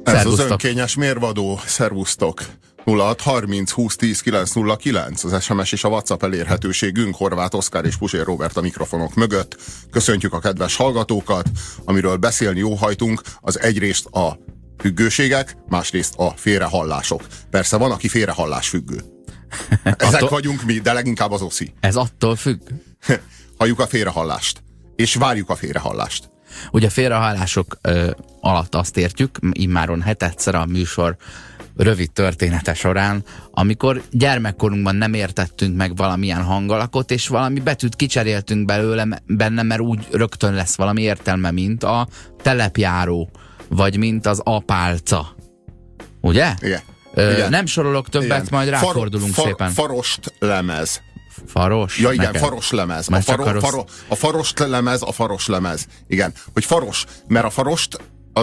Ez az önkényes mérvadó. Szervusztok! 0630 20 10 909 az SMS és a WhatsApp elérhetőségünk. Horváth Oszkár és Puzsér Róbert a mikrofonok mögött. Köszöntjük a kedves hallgatókat. Amiről beszélni óhajtunk, az egyrészt a függőségek, másrészt a félrehallások. Persze van, aki félrehallás függő. Ezek vagyunk mi, de leginkább az oszi. Ez attól függ. Halljuk a félrehallást, és várjuk a félrehallást. Ugye a félrehallások alatt azt értjük, immáron hetedszer a műsor rövid története során, amikor gyermekkorunkban nem értettünk meg valamilyen hangalakot, és valami betűt kicseréltünk benne, mert úgy rögtön lesz valami értelme, mint a telepjáró, vagy mint az apálca. Ugye? Igen. Nem sorolok többet, igen. Majd ráfordulunk szépen. Farost lemez. Faros? Ja, igen, neked? Faros lemez. A farost lemez, a faros lemez. Igen, hogy faros, mert a farost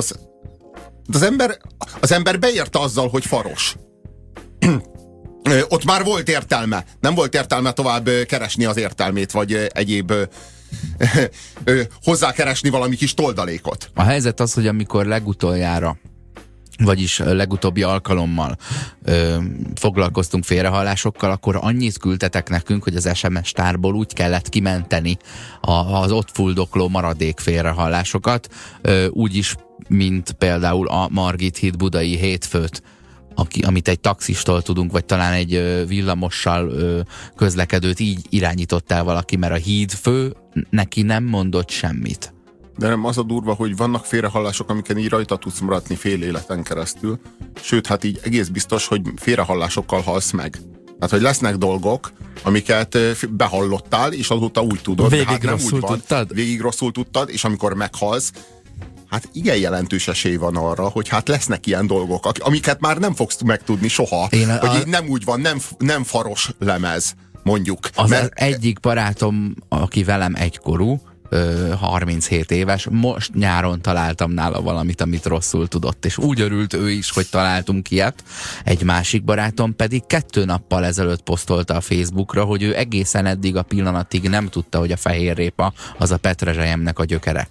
az ember beérte azzal, hogy faros. Ott már volt értelme. Nem volt értelme tovább keresni az értelmét, vagy egyéb hozzákeresni valami kis toldalékot. A helyzet az, hogy amikor legutoljára, vagyis legutóbbi alkalommal foglalkoztunk félrehallásokkal, akkor annyit küldtetek nekünk, hogy az SMS tárból úgy kellett kimenteni az ott fuldokló maradék félrehallásokat, úgyis, mint például a Margit híd budai hétfőt, amit egy taxistól tudunk, vagy talán egy villamossal közlekedőt így irányított el valaki, mert a hídfő neki nem mondott semmit. De nem az a durva, hogy vannak félrehallások, amiken így rajta tudsz maradni fél életen keresztül. Sőt, hát így egész biztos, hogy félrehallásokkal halsz meg. Tehát, hogy lesznek dolgok, amiket behallottál, és azóta úgy tudod. Végig rosszul tudtad? Végig rosszul tudtad, és amikor meghalsz, hát igen jelentős esély van arra, hogy hát lesznek ilyen dolgok, amiket már nem fogsz megtudni soha. Hogy így nem úgy van, nem faros lemez, mondjuk. Az egyik barátom, aki velem egykorú, 37 éves, most nyáron találtam nála valamit, amit rosszul tudott, és úgy örült ő is, hogy találtunk ilyet. Egy másik barátom pedig 2 nappal ezelőtt posztolta a Facebookra, hogy ő egészen eddig a pillanatig nem tudta, hogy a fehérrépa az a petrezselyemnek a gyökere.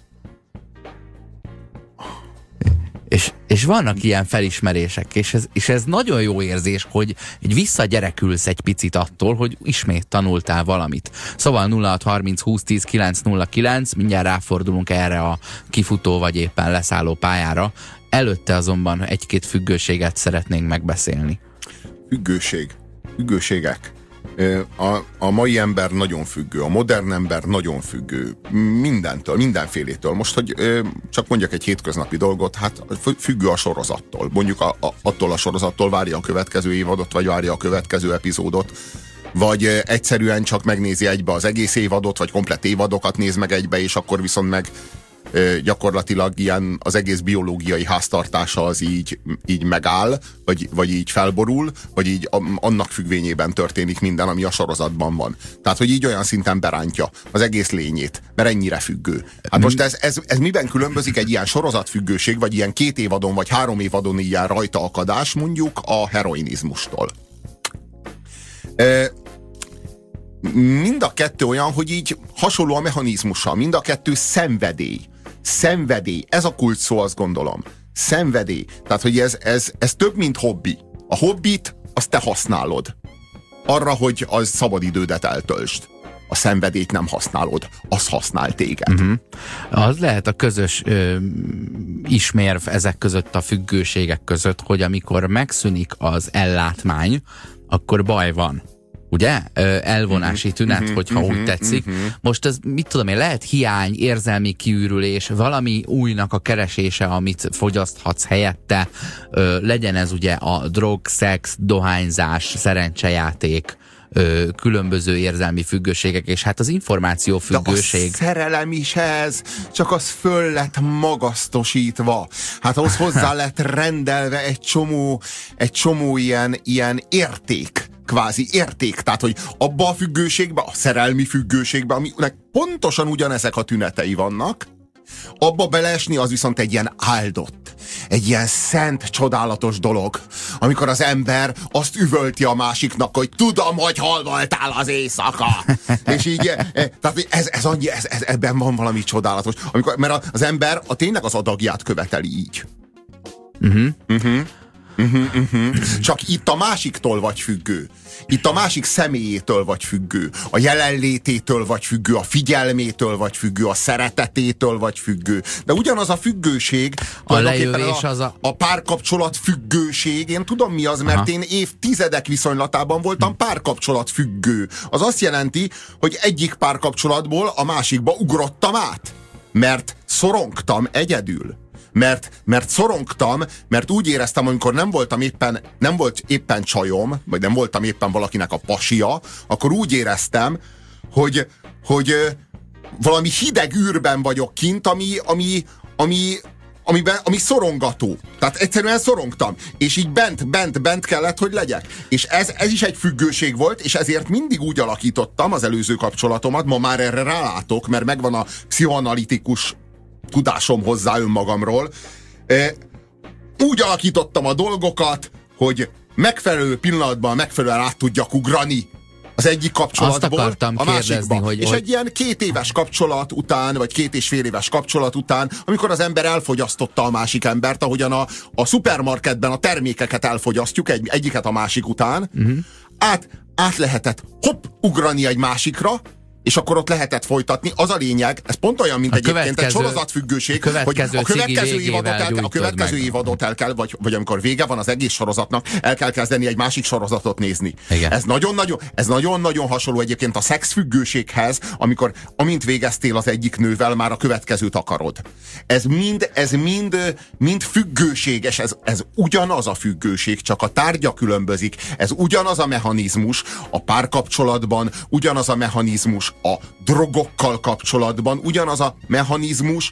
És vannak ilyen felismerések, és ez nagyon jó érzés, hogy visszagyerekülsz egy picit attól, hogy ismét tanultál valamit. Szóval 0630 20 10 909, mindjárt ráfordulunk erre a kifutó vagy éppen leszálló pályára. Előtte azonban egy-két függőséget szeretnénk megbeszélni. Függőségek. A mai ember nagyon függő, a modern ember nagyon függő, mindentől, mindenfélétől. Most, hogy csak mondjak egy hétköznapi dolgot, hát függő a sorozattól. Mondjuk attól a sorozattól várja a következő évadot, vagy várja a következő epizódot, vagy egyszerűen csak megnézi egybe az egész évadot, vagy komplett évadokat néz meg egybe, és akkor viszont meg gyakorlatilag ilyen az egész biológiai háztartása az így megáll, vagy így felborul, vagy így annak függvényében történik minden, ami a sorozatban van. Tehát, hogy így olyan szinten berántja az egész lényét, mert ennyire függő. Hát most ez miben különbözik egy ilyen sorozatfüggőség, vagy ilyen 2 évadon, vagy 3 évadon ilyen rajta akadás, mondjuk a heroinizmustól? Mind a kettő olyan, hogy így hasonló a mechanizmusa, mind a kettő szenvedély. Szenvedély, ez a kulcs szó, azt gondolom. Szenvedély. Tehát, hogy ez több, mint hobbi. A hobbit, azt te használod. Arra, hogy az szabadidődet eltöltsd. A szenvedélyt nem használod, az használ téged. Az lehet a közös ismérv ezek között, a függőségek között, hogy amikor megszűnik az ellátmány, akkor baj van. Ugye? Elvonási tünet, hogyha úgy tetszik. Most ez, mit tudom én, lehet hiány, érzelmi kiürülés, valami újnak a keresése, amit fogyaszthatsz helyette, legyen ez ugye a drog, szex, dohányzás, szerencsejáték, különböző érzelmi függőségek, és hát az információfüggőség. De a szerelem is ez, csak az föl lett magasztosítva. Hát ahhoz hozzá lett rendelve egy csomó ilyen érték, kvázi érték. Tehát, hogy abba a függőségbe, a szerelmi függőségbe, aminek pontosan ugyanezek a tünetei vannak, abba beleesni az viszont egy ilyen áldott, egy ilyen szent, csodálatos dolog, amikor az ember azt üvölti a másiknak, hogy tudom, hogy hol voltál az éjszaka. És így, tehát ebben van valami csodálatos. Mert az ember tényleg az adagját követeli így. Csak itt a másiktól vagy függő. Itt a másik személyétől vagy függő. A jelenlététől vagy függő, a figyelmétől vagy függő, a szeretetétől vagy függő. De ugyanaz a függőség, a lejövés a párkapcsolat függőség, én tudom mi az, mert én évtizedek viszonylatában voltam párkapcsolat függő. Az azt jelenti, hogy egyik párkapcsolatból a másikba ugrottam át. Mert szorongtam egyedül. Mert szorongtam, mert úgy éreztem, amikor nem volt éppen csajom, vagy nem voltam éppen valakinek a pasia, akkor úgy éreztem, hogy valami hideg űrben vagyok kint, ami szorongató. Tehát egyszerűen szorongtam. És így bent kellett, hogy legyek. És ez is egy függőség volt, és ezért mindig úgy alakítottam az előző kapcsolatomat, ma már erre rálátok, mert megvan a pszichoanalitikus tudásom hozzá önmagamról. Úgy alakítottam a dolgokat, hogy megfelelő pillanatban megfelelően át tudjak ugrani az egyik kapcsolatból a másikba. És egy ilyen 2 éves kapcsolat után, vagy 2,5 éves kapcsolat után, amikor az ember elfogyasztotta a másik embert, ahogyan a szupermarketben a termékeket elfogyasztjuk egyiket a másik után, át lehetett ugrani egy másikra, és akkor ott lehetett folytatni. Az a lényeg, ez pont olyan, mint egyébként egy sorozatfüggőség, hogy a következő évadot el kell, vagy amikor vége van az egész sorozatnak, el kell kezdeni egy másik sorozatot nézni. Igen. Ez nagyon-nagyon hasonló egyébként a szexfüggőséghez, amint végeztél az egyik nővel, már a következőt akarod. Ez mind függőség, és ez ugyanaz a függőség, csak a tárgya különbözik. Ez ugyanaz a mechanizmus a párkapcsolatban, ugyanaz a mechanizmus a drogokkal kapcsolatban, ugyanaz a mechanizmus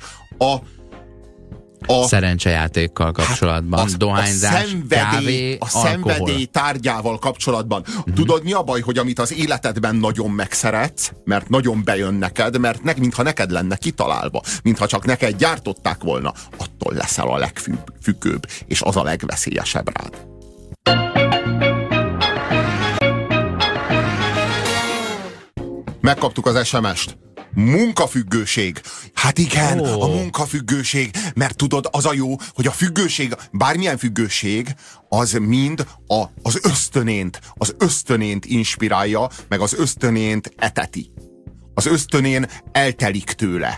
a szerencsejátékkal kapcsolatban, dohányzás, kávé, a szenvedély tárgyával kapcsolatban. Tudod, mi a baj, hogy amit az életedben nagyon megszeretsz, mert nagyon bejön neked, mert mintha neked lenne kitalálva, mintha csak neked gyártották volna, attól leszel a legfüggőbb, és az a legveszélyesebb rád. Megkaptuk az SMS-t. Munkafüggőség. Hát igen, a munkafüggőség, mert tudod, az a jó, hogy a függőség, bármilyen függőség, az mind az ösztönént inspirálja, meg az ösztönént eteti. Az ösztönén eltelik tőle.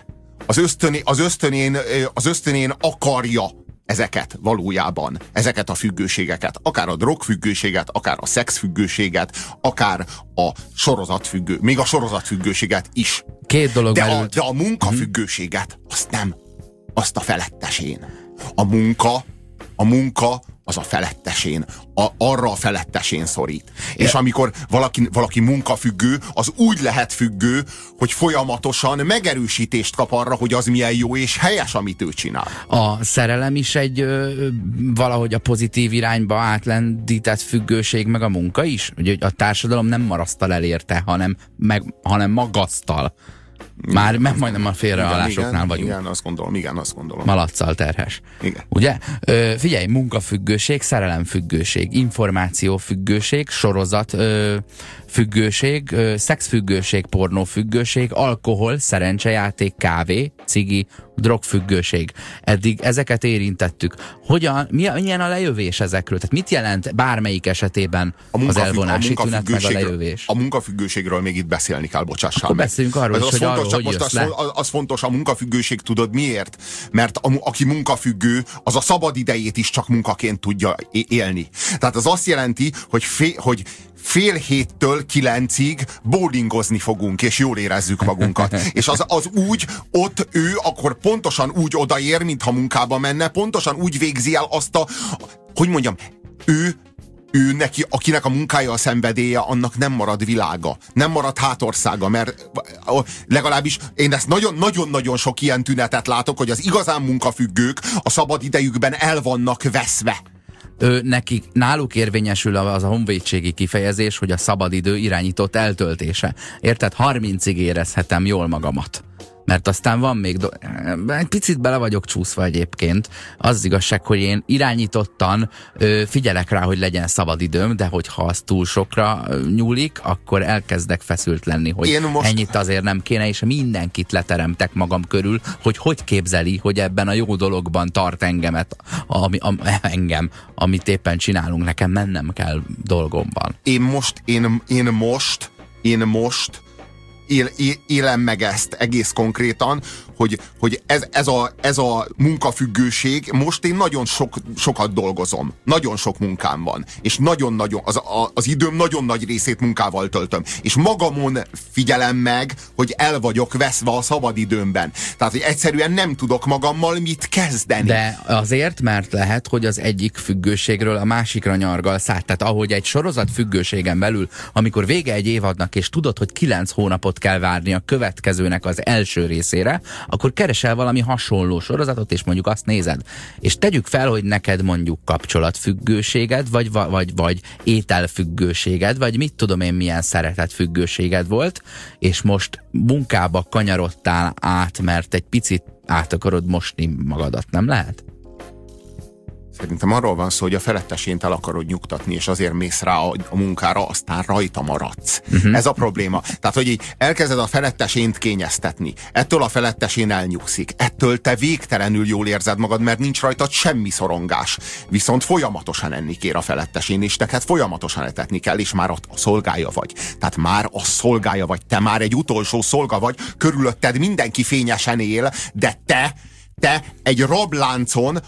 Az ösztönén akarja ezeket valójában, ezeket a függőségeket, akár a drogfüggőséget, akár a szexfüggőséget, akár a még a sorozatfüggőséget is. 2 dolog merült. De a munkafüggőséget, azt nem, azt a felettesén. A munka az a felettesén, arra a felettesén szorít. És amikor valaki munkafüggő, az úgy lehet függő, hogy folyamatosan megerősítést kap arra, hogy az milyen jó és helyes, amit ő csinál. A szerelem is egy valahogy a pozitív irányba átlendített függőség, meg a munka is? Ugye a társadalom nem marasztal elérte, hanem magasztal. Már majdnem a félreállásoknál vagyunk. Igen, azt gondolom. Malacccal terhes. Igen. Ugye? Figyelj, munkafüggőség, szerelemfüggőség, információfüggőség, sorozat függőség, szexfüggőség, pornófüggőség, alkohol, szerencsejáték, kávé, cigi, drogfüggőség. Eddig ezeket érintettük. Milyen a lejövés ezekről? Tehát mit jelent bármelyik esetében az elvonási tünet meg a lejövés? A munkafüggőségről még itt beszélni kell, bocsássál meg. Beszéljünk arról is, hogy arról, hogy jössz le. Az fontos, a munkafüggőség, tudod miért? Mert aki munkafüggő, az a szabad idejét is csak munkaként tudja élni. Tehát az azt jelenti, hogy fél 7-től 9-ig bowlingozni fogunk, és jól érezzük magunkat. És az úgy, ott ő akkor pontosan úgy odaér, mintha munkába menne, pontosan úgy végzi el azt hogy mondjam, ő neki, akinek a munkája a szenvedélye, annak nem marad világa, nem marad hátországa, mert legalábbis én ezt nagyon-nagyon sok ilyen tünetet látok, hogy az igazán munkafüggők a szabad idejükben el vannak veszve. Náluk érvényesül az a honvédségi kifejezés, hogy a szabadidő irányított eltöltése. Érted? 30-ig érezhetem jól magamat. Mert aztán van még, egy picit bele vagyok csúszva egyébként. Az igazság, hogy én irányítottan figyelek rá, hogy legyen szabadidőm, de hogyha az túl sokra nyúlik, akkor elkezdek feszült lenni, hogy ennyit azért nem kéne, és mindenkit leteremtek magam körül, hogy képzeli, hogy ebben a jó dologban tart engemet, engem, amit éppen csinálunk, nekem mennem kell dolgomban. Én most élem meg ezt egész konkrétan, hogy ez a munkafüggőség, most én nagyon sokat dolgozom. Nagyon sok munkám van. És nagyon-nagyon, az időm nagyon nagy részét munkával töltöm. És magamon figyelem meg, hogy el vagyok veszve a szabadidőmben. Tehát, hogy egyszerűen nem tudok magammal mit kezdeni. De azért, mert lehet, hogy az egyik függőségről a másikra nyargalsz át. Tehát ahogy egy sorozat függőségen belül, amikor vége egy évadnak, és tudod, hogy 9 hónapot kell várni a következőnek az első részére, akkor keresel valami hasonló sorozatot, és mondjuk azt nézed. És tegyük fel, hogy neked mondjuk kapcsolatfüggőséged, vagy ételfüggőséged, vagy mit tudom én milyen szeretetfüggőséged volt, és most munkába kanyarodtál át, mert egy picit át akarod mosni magadat, nem lehet? Szerintem arról van szó, hogy a felettesén el akarod nyugtatni, és azért mész rá a munkára, aztán rajta maradsz. Ez a probléma. Tehát, hogy így elkezded a felettesént kényeztetni. Ettől a felettesén elnyugszik. Ettől te végtelenül jól érzed magad, mert nincs rajtad semmi szorongás. Viszont folyamatosan enni kér a felettesén, és neked folyamatosan etetni kell, és már a szolgája vagy. Tehát már a szolgája vagy. Te már egy utolsó szolga vagy, körülötted mindenki fényesen él, de te egy rabláncon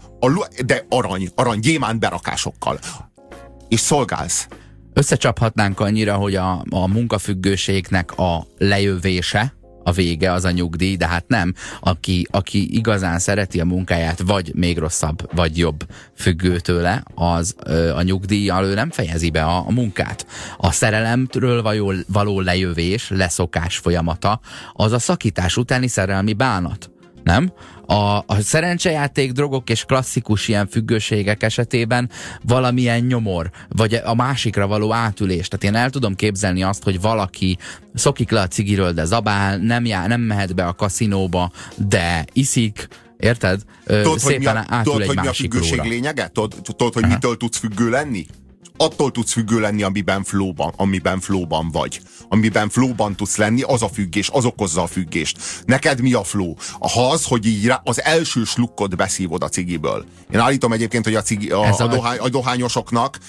de arany gyémánt berakásokkal. És szolgálsz. Összecsaphatnánk annyira, hogy a munkafüggőségnek a lejövése, a vége, az a nyugdíj, de hát nem. Aki igazán szereti a munkáját, vagy még rosszabb, vagy jobb függő tőle, az a nyugdíjjal ő nem fejezi be a munkát. A szerelemről való lejövés, leszokás folyamata, az a szakítás utáni szerelmi bánat. Nem? A szerencsejáték, drogok és klasszikus ilyen függőségek esetében valamilyen nyomor, vagy a másikra való átülés. Tehát én el tudom képzelni azt, hogy valaki szokik le a cigiről, de zabál, nem mehet be a kaszinóba, de iszik, érted? Szépen átül egy másik róla. Tudod, hogy mi a függőség lényege? Tudod, hogy mitől tudsz függő lenni? Attól tudsz függő lenni, amiben flowban vagy. Amiben flowban tudsz lenni, az a függés, az okozza a függést. Neked mi a flow? Az, hogy így az első slukkot beszívod a cigiből. Én állítom egyébként, hogy a dohányosoknak,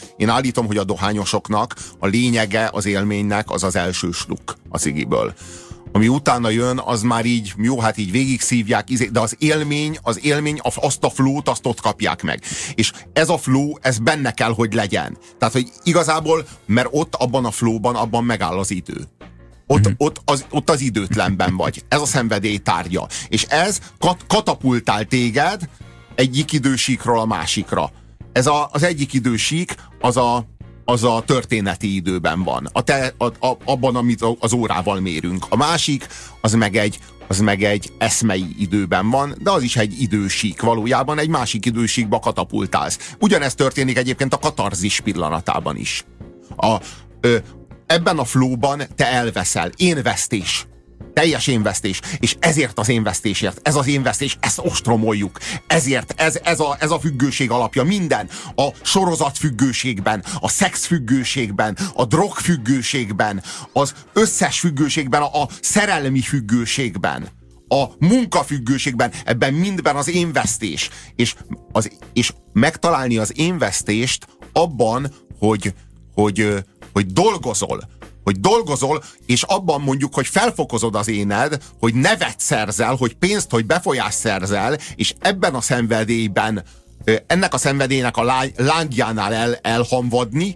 a lényege az élménynek az az első sluk a cigiből. Ami utána jön, az már így, jó, hát így végig szívják, de az élmény, azt a flow-t, azt ott kapják meg. És ez a flow, ez benne kell, hogy legyen. Tehát, hogy igazából, mert ott abban a flow-ban, abban megáll az idő. Ott az időtlenben vagy. Ez a szenvedély tárgya. És ez katapultál téged egyik idősíkról a másikra. Az egyik idősík, az a történeti időben van. Abban, amit az órával mérünk. A másik, az meg egy eszmei időben van, de az is egy idősík. Valójában egy másik idősíkba katapultálsz. Ugyanezt történik egyébként a katarzis pillanatában is. Ebben a flowban te elveszel. Énvesztés. Teljes énvesztés. És ezért az énvesztésért, ez az énvesztés, ezt ostromoljuk. Ezért ez a függőség alapja. Minden. A sorozat függőségben, a szex függőségben, a drog függőségben, az összes függőségben, a szerelmi függőségben, a munkafüggőségben, ebben mindben az énvesztés. És megtalálni az énvesztést abban, hogy dolgozol, és abban mondjuk, hogy felfokozod az éned, hogy nevet szerzel, hogy pénzt, hogy befolyást szerzel, és ebben a szenvedélyben, ennek a szenvedélynek a lángjánál elhamvadni,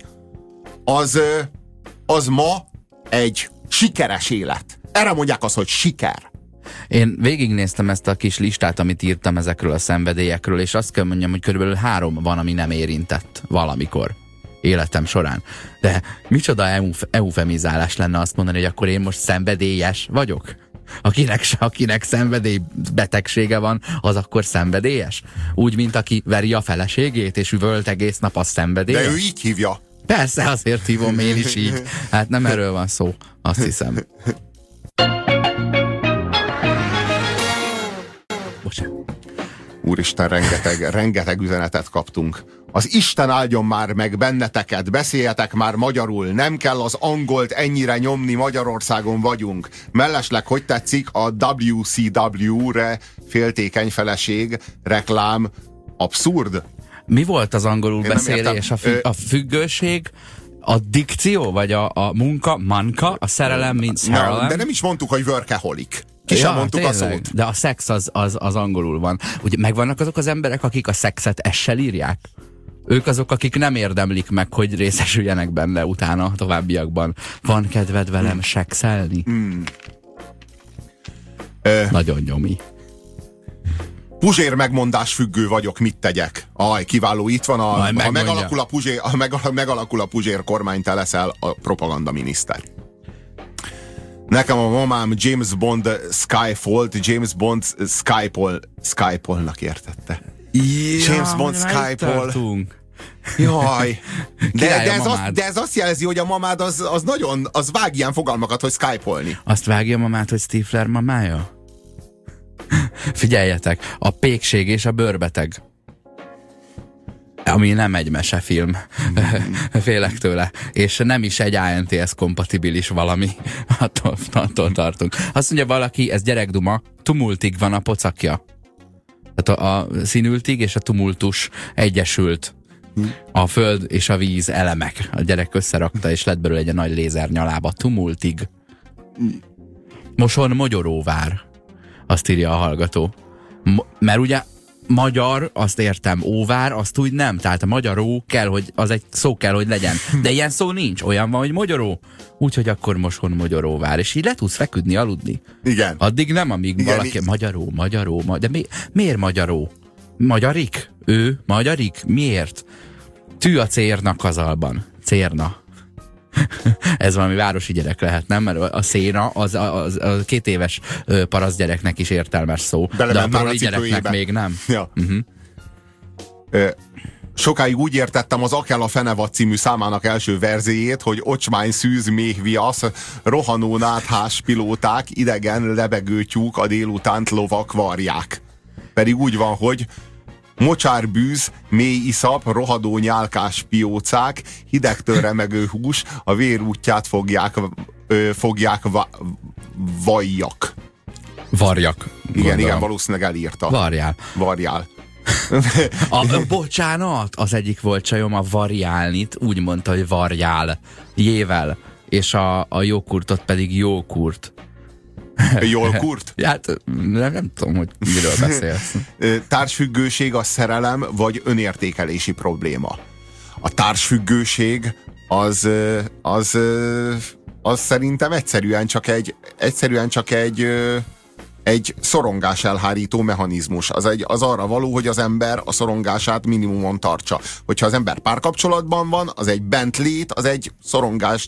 az ma egy sikeres élet. Erre mondják azt, hogy siker. Én végignéztem ezt a kis listát, amit írtam ezekről a szenvedélyekről, és azt kell mondjam, hogy körülbelül 3 van, ami nem érintett valamikor életem során. De micsoda eufemizálás lenne azt mondani, hogy akkor én most szenvedélyes vagyok? Akinek szenvedélybetegsége van, az akkor szenvedélyes? Úgy, mint aki veri a feleségét, és üvölt egész nap, az szenvedélyes? De ő így hívja. Persze, azért hívom én is így. Hát nem erről van szó, azt hiszem. Úristen, rengeteg üzenetet kaptunk. Az Isten áldjon már meg benneteket, beszéljetek már magyarul, nem kell az angolt ennyire nyomni, Magyarországon vagyunk. Mellesleg, hogy tetszik a WCW-re féltékeny feleség reklám abszurd? Mi volt az angolul beszélés? A függőség, a dikció, vagy a munka, manka, a szerelem, mint szerelem? De nem is mondtuk, hogy workaholic. Ki sem mondtuk tényleg a szót. De a szex az angolul van. Ugye megvannak azok az emberek, akik a szexet essel írják? Ők azok, akik nem érdemlik meg, hogy részesüljenek benne utána a továbbiakban. Van kedved velem sexelni? Nagyon nyomi. Puzsér megmondás függő vagyok, mit tegyek? Kiváló, itt van ha megalakul a Puzsér kormány, te leszel a propagandaminiszter. Nekem a mamám James Bond Skyfall-t, James Bond Skyfall-nak értette. James Bond Skyfall. Jaj. De ez azt jelzi, hogy a mamád az vág ilyen fogalmakat, hogy Skype-olni. Azt vágja a mamát, hogy Stifler mamája? Figyeljetek, a Pékség és a bőrbeteg. Ami nem egy mesefilm. Félek tőle. És nem is egy ANTS-kompatibilis valami. Attól tartunk. Azt mondja valaki, ez gyerekduma, tumultig van a pocakja. Tehát a színültig és a tumultus egyesült. A föld és a víz elemek. A gyerek összerakta, és lett belőle egy nagy lézer nyalába. Tumultig. Moson Mogyoróvár. Azt írja a hallgató. Mert ugye magyar, azt értem, óvár, azt úgy nem. Tehát a magyaró kell, hogy az egy szó kell, hogy legyen. De ilyen szó nincs. Olyan van, hogy magyaró. Úgyhogy akkor Moson Mogyoróvár. És így le tudsz feküdni, aludni. Igen. Addig nem, amíg igen, valaki magyaró. De miért magyaró? Magyarik? Ő magyarik? Miért? Tű a cérna kazalban. Cérna. Ez valami városi gyerek lehet, nem? Mert a széna az a 2 éves parasztgyereknek is értelmes szó. De a proli gyereknek még nem. Ja. Sokáig úgy értettem az Akel a Fenevad című számának első verzéjét, hogy ocsmány szűz méhviasz, rohanó náthás pilóták, idegen lebegő tyúk, a délutánt lovak varják. Pedig úgy van, hogy mocsárbűz, mély iszap, rohadó nyálkás piócák, hidegtől remegő hús, a vér útját fogják vajjak. Varjak. Igen, valószínűleg elírta. Varjál. Bocsánat, az egyik volt csajom, a variálnit úgy mondta, hogy varjál. Jével. És a jókurtot pedig jókurt. Jólkurt? Hát nem tudom, hogy miről beszélsz. Társfüggőség a szerelem vagy önértékelési probléma. A társfüggőség az szerintem egyszerűen csak egy szorongás elhárító mechanizmus. Az arra való, hogy az ember a szorongását minimumon tartsa. Hogyha az ember párkapcsolatban van, az egy bentlét, az egy szorongás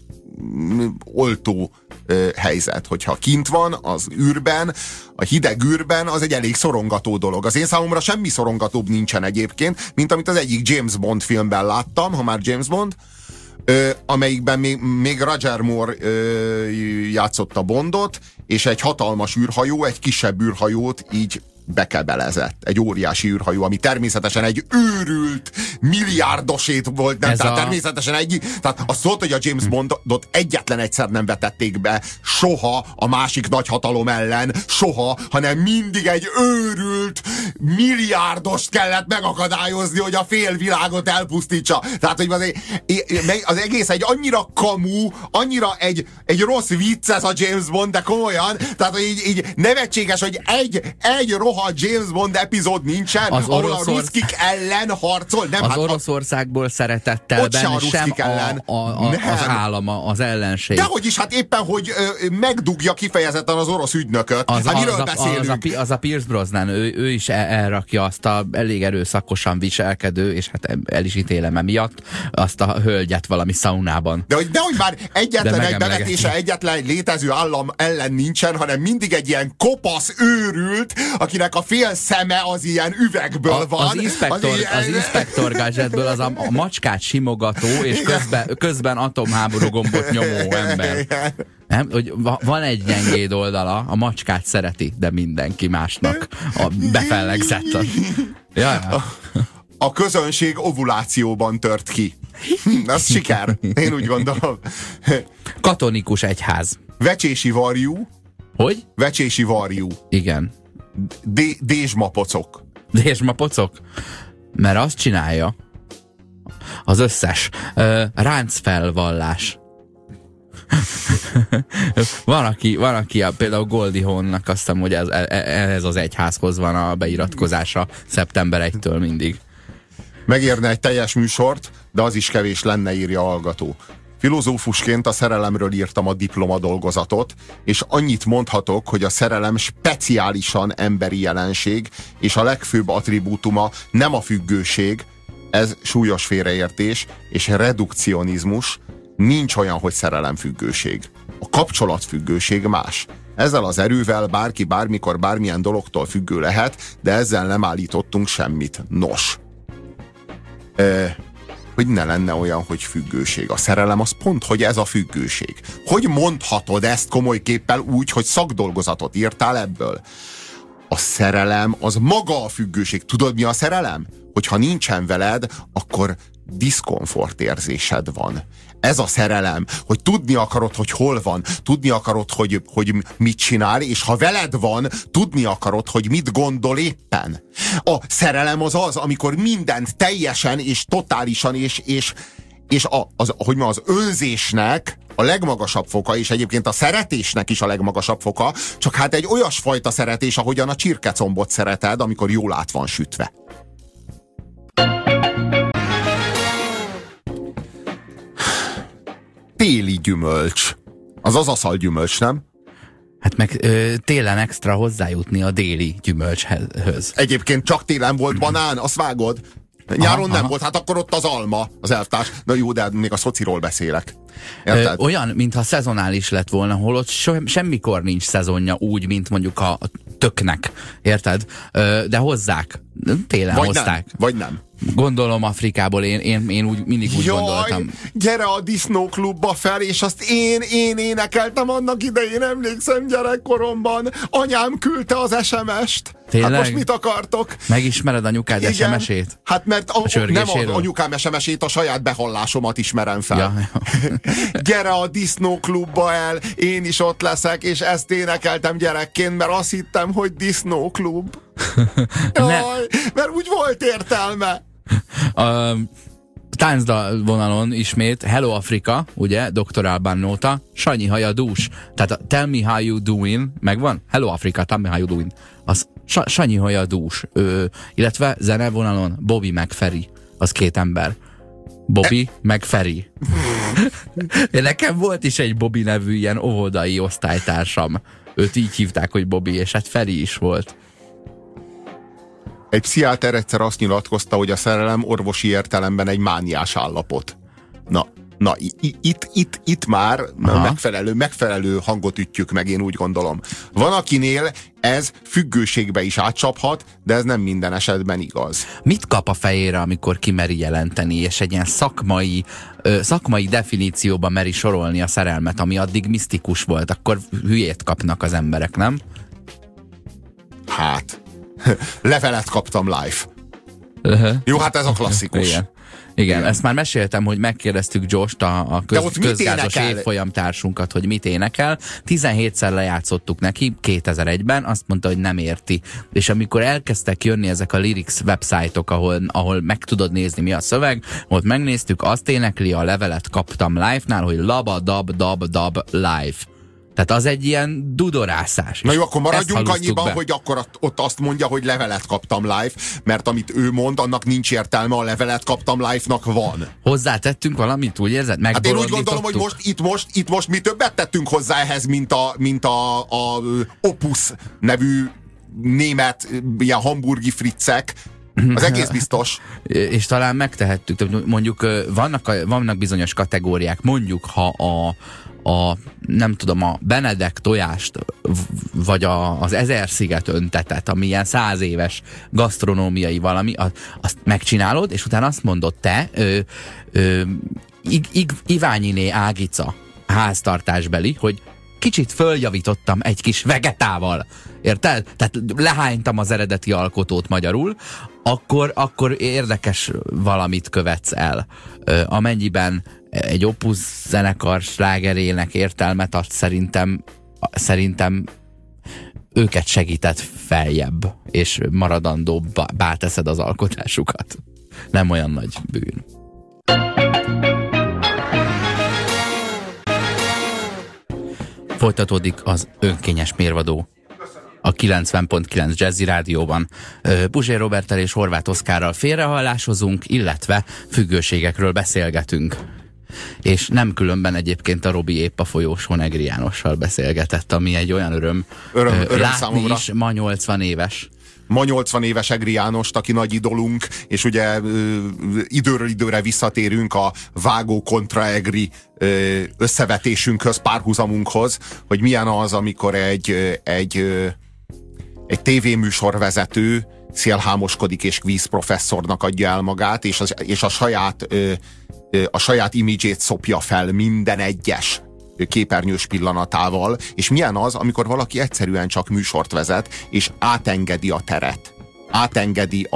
oltó helyzet. Hogyha kint van az űrben, a hideg űrben, az egy elég szorongató dolog. Az én számomra semmi szorongatóbb nincsen egyébként, mint amit az egyik James Bond filmben láttam, ha már James Bond, amelyikben még Roger Moore játszotta Bondot, és egy hatalmas űrhajó, egy kisebb űrhajót így bekebelezett. Egy óriási űrhajó, ami természetesen egy őrült milliárdosét volt, nem? Tehát természetesen tehát azt szólt, hogy a James Bondot egyetlen egyszer nem vetették be soha a másik nagyhatalom ellen, soha, hanem mindig egy őrült milliárdost kellett megakadályozni, hogy a félvilágot elpusztítsa. Tehát, hogy az egész egy annyira kamu, annyira egy rossz vicc ez a James Bond, de komolyan, tehát, hogy így nevetséges, hogy egy rohadt James Bond epizód nincsen, ahol a ruszkik ellen harcol. Nem, az Oroszországból szeretettel benne sem az állama, az ellenség. Dehogy is, hát éppen, hogy megdugja kifejezetten az orosz ügynököt. Miről beszélünk? Az a Pierce Brosnan, ő is elrakja azt a elég erőszakosan viselkedő, és hát el is ítélem emiatt, azt a hölgyet valami szaunában. Dehogy már egyetlen egy bevetése, egyetlen egy létező állam ellen nincsen, hanem mindig egy ilyen kopasz őrült, akinek a fél szeme az ilyen üvegből van. Az Inspector Gadgetből az a macskát simogató, és közben atomháború gombot nyomó ember. Nem? Hogy van egy gyengéd oldala, a macskát szereti, de mindenki másnak a befellegzett. Ja. A közönség ovulációban tört ki. Az siker. Én úgy gondolom. Katolikus egyház. Vecsési varjú. Hogy? Vecsési varjú. Igen. Dézsmapocok. Dézsmapocok? Mert azt csinálja az összes ráncfelvallás. van, aki például Goldie Hawnnak azt hiszem, hogy ez az egyházhoz van a beiratkozása szeptember 1-től mindig. Megérne egy teljes műsort, de az is kevés lenne, írja a hallgató. Filozófusként a szerelemről írtam a diplomadolgozatot, és annyit mondhatok, hogy a szerelem speciálisan emberi jelenség, és a legfőbb attribútuma nem a függőség, ez súlyos félreértés, és redukcionizmus, nincs olyan, hogy szerelemfüggőség. A kapcsolatfüggőség más. Ezzel az erővel bárki bármikor bármilyen dologtól függő lehet, de ezzel nem állítottunk semmit. Nos. Hogy ne lenne olyan, hogy függőség. A szerelem az pont, hogy ez a függőség. Hogy mondhatod ezt komoly képpel úgy, hogy szakdolgozatot írtál ebből? A szerelem az maga a függőség. Tudod, mi a szerelem? Hogyha nincsen veled, akkor diszkomfort érzésed van. Ez a szerelem, hogy tudni akarod, hogy hol van, tudni akarod, hogy mit csinál, és ha veled van, tudni akarod, hogy mit gondol éppen. A szerelem az, amikor mindent teljesen és totálisan és az önzésnek a legmagasabb foka, és egyébként a szeretésnek is a legmagasabb foka, csak hát egy olyasfajta szeretés, ahogyan a csirkecombot szereted, amikor jól át van sütve. Téli gyümölcs. Az aszalgyümölcs, nem? Hát meg télen extra hozzájutni a déli gyümölcshöz. Egyébként csak télen volt banán, azt vágod? Nyáron nem volt, hát akkor ott az alma, az elvtárs. Na jó, de még a szociról beszélek. Olyan, mintha szezonális lett volna, holott semmikor nincs szezonja úgy, mint mondjuk a töknek. Érted? De hozzák. Télen vagy hozták. Nem, vagy nem. Gondolom Afrikából, én úgy, mindig úgy gondoltam. Gyere a disznóklubba fel, és azt én énekeltem annak idején, emlékszem gyerekkoromban. Anyám küldte az SMS-t. Tényleg? Hát most mit akartok? Megismered anyukád SMS-ét? Hát mert nem az anyukám SMS-ét, a saját behallásomat ismerem fel. Ja. Gyere a disznóklubba el, én is ott leszek, és ezt énekeltem gyerekként, mert azt hittem, hogy disznóklub. Jaj, mert úgy volt értelme. Táncdal vonalon ismét Hello Africa, ugye, Dr. Alban Nóta, Sanyi haja dús. Tehát a Tell me how you doing, megvan? Hello Africa, tell me how you doing. Az Sanyi haja dús. Illetve zene vonalon Bobby meg Feri. Az két ember. Bobby meg Feri. Nekem volt is egy Bobby nevű ilyen óvodai osztálytársam. Őt így hívták, hogy Bobby, és hát Feri is volt. Egy pszichiáter egyszer azt nyilatkozta, hogy a szerelem orvosi értelemben egy mániás állapot. Na, itt már megfelelő hangot ütjük meg, én úgy gondolom. Van, akinél ez függőségbe is átcsaphat, de ez nem minden esetben igaz. Mit kap a fejére, amikor kimeri jelenteni, és egy ilyen szakmai definícióba meri sorolni a szerelmet, ami addig misztikus volt, akkor hülyét kapnak az emberek, nem? Hát, levelet kaptam live. Jó, hát ez a klasszikus. Igen, ezt már meséltem, hogy megkérdeztük Josh-t, a közgázos évfolyamtársunkat, hogy mit énekel. 17-szer lejátszottuk neki 2001-ben, azt mondta, hogy nem érti. És amikor elkezdtek jönni ezek a lyrics websájtok, ahol meg tudod nézni, mi a szöveg, ott megnéztük, azt énekli, a levelet kaptam live-nál, hogy laba dab dab dab live. Tehát az egy ilyen dudorászás. Na jó, akkor maradjunk annyiban, hogy akkor ott azt mondja, hogy levelet kaptam live, mert amit ő mond, annak nincs értelme, a levelet kaptam live-nak van. Hozzátettünk valamit, úgy érzed? Hát én úgy gondolom, hogy itt most mi többet tettünk hozzá ehhez, mint a Opus nevű német ilyen hamburgi friccek. Az egész biztos. És talán megtehettük, mondjuk vannak bizonyos kategóriák, mondjuk ha nem tudom, a Benedek tojást, vagy az 1000 sziget öntetet, ami ilyen 100 éves gasztronómiai valami, azt megcsinálod, és utána azt mondod te, Iványiné Ágica háztartásbeli, hogy kicsit följavítottam egy kis vegetával, érted? Tehát lehánytam az eredeti alkotót magyarul, akkor érdekes valamit követsz el. Amennyiben egy Opus zenekar slágerének értelmet ad, szerintem őket segített feljebb, és maradandóbbá teszed az alkotásukat. Nem olyan nagy bűn. Folytatódik az önkényes mérvadó a 90.9 Jazzy Rádióban. Puzsér Roberttel és Horváth Oszkárral félrehallásozunk, illetve függőségekről beszélgetünk. És nem különben egyébként a Robi épp a folyósón Egri Jánossal beszélgetett, ami egy olyan öröm látni számomra. is, ma 80 éves. Ma 80 éves Egri Jánost, aki nagy idolunk, és ugye időről időre visszatérünk a Vágó kontra Egri összevetésünkhöz, párhuzamunkhoz, hogy milyen az, amikor egy tévéműsorvezető szélhámoskodik és kvízprofesszornak adja el magát, és a saját imidzsét szopja fel minden egyes képernyős pillanatával, és milyen az, amikor valaki egyszerűen csak műsort vezet, és átengedi a teret. Átengedi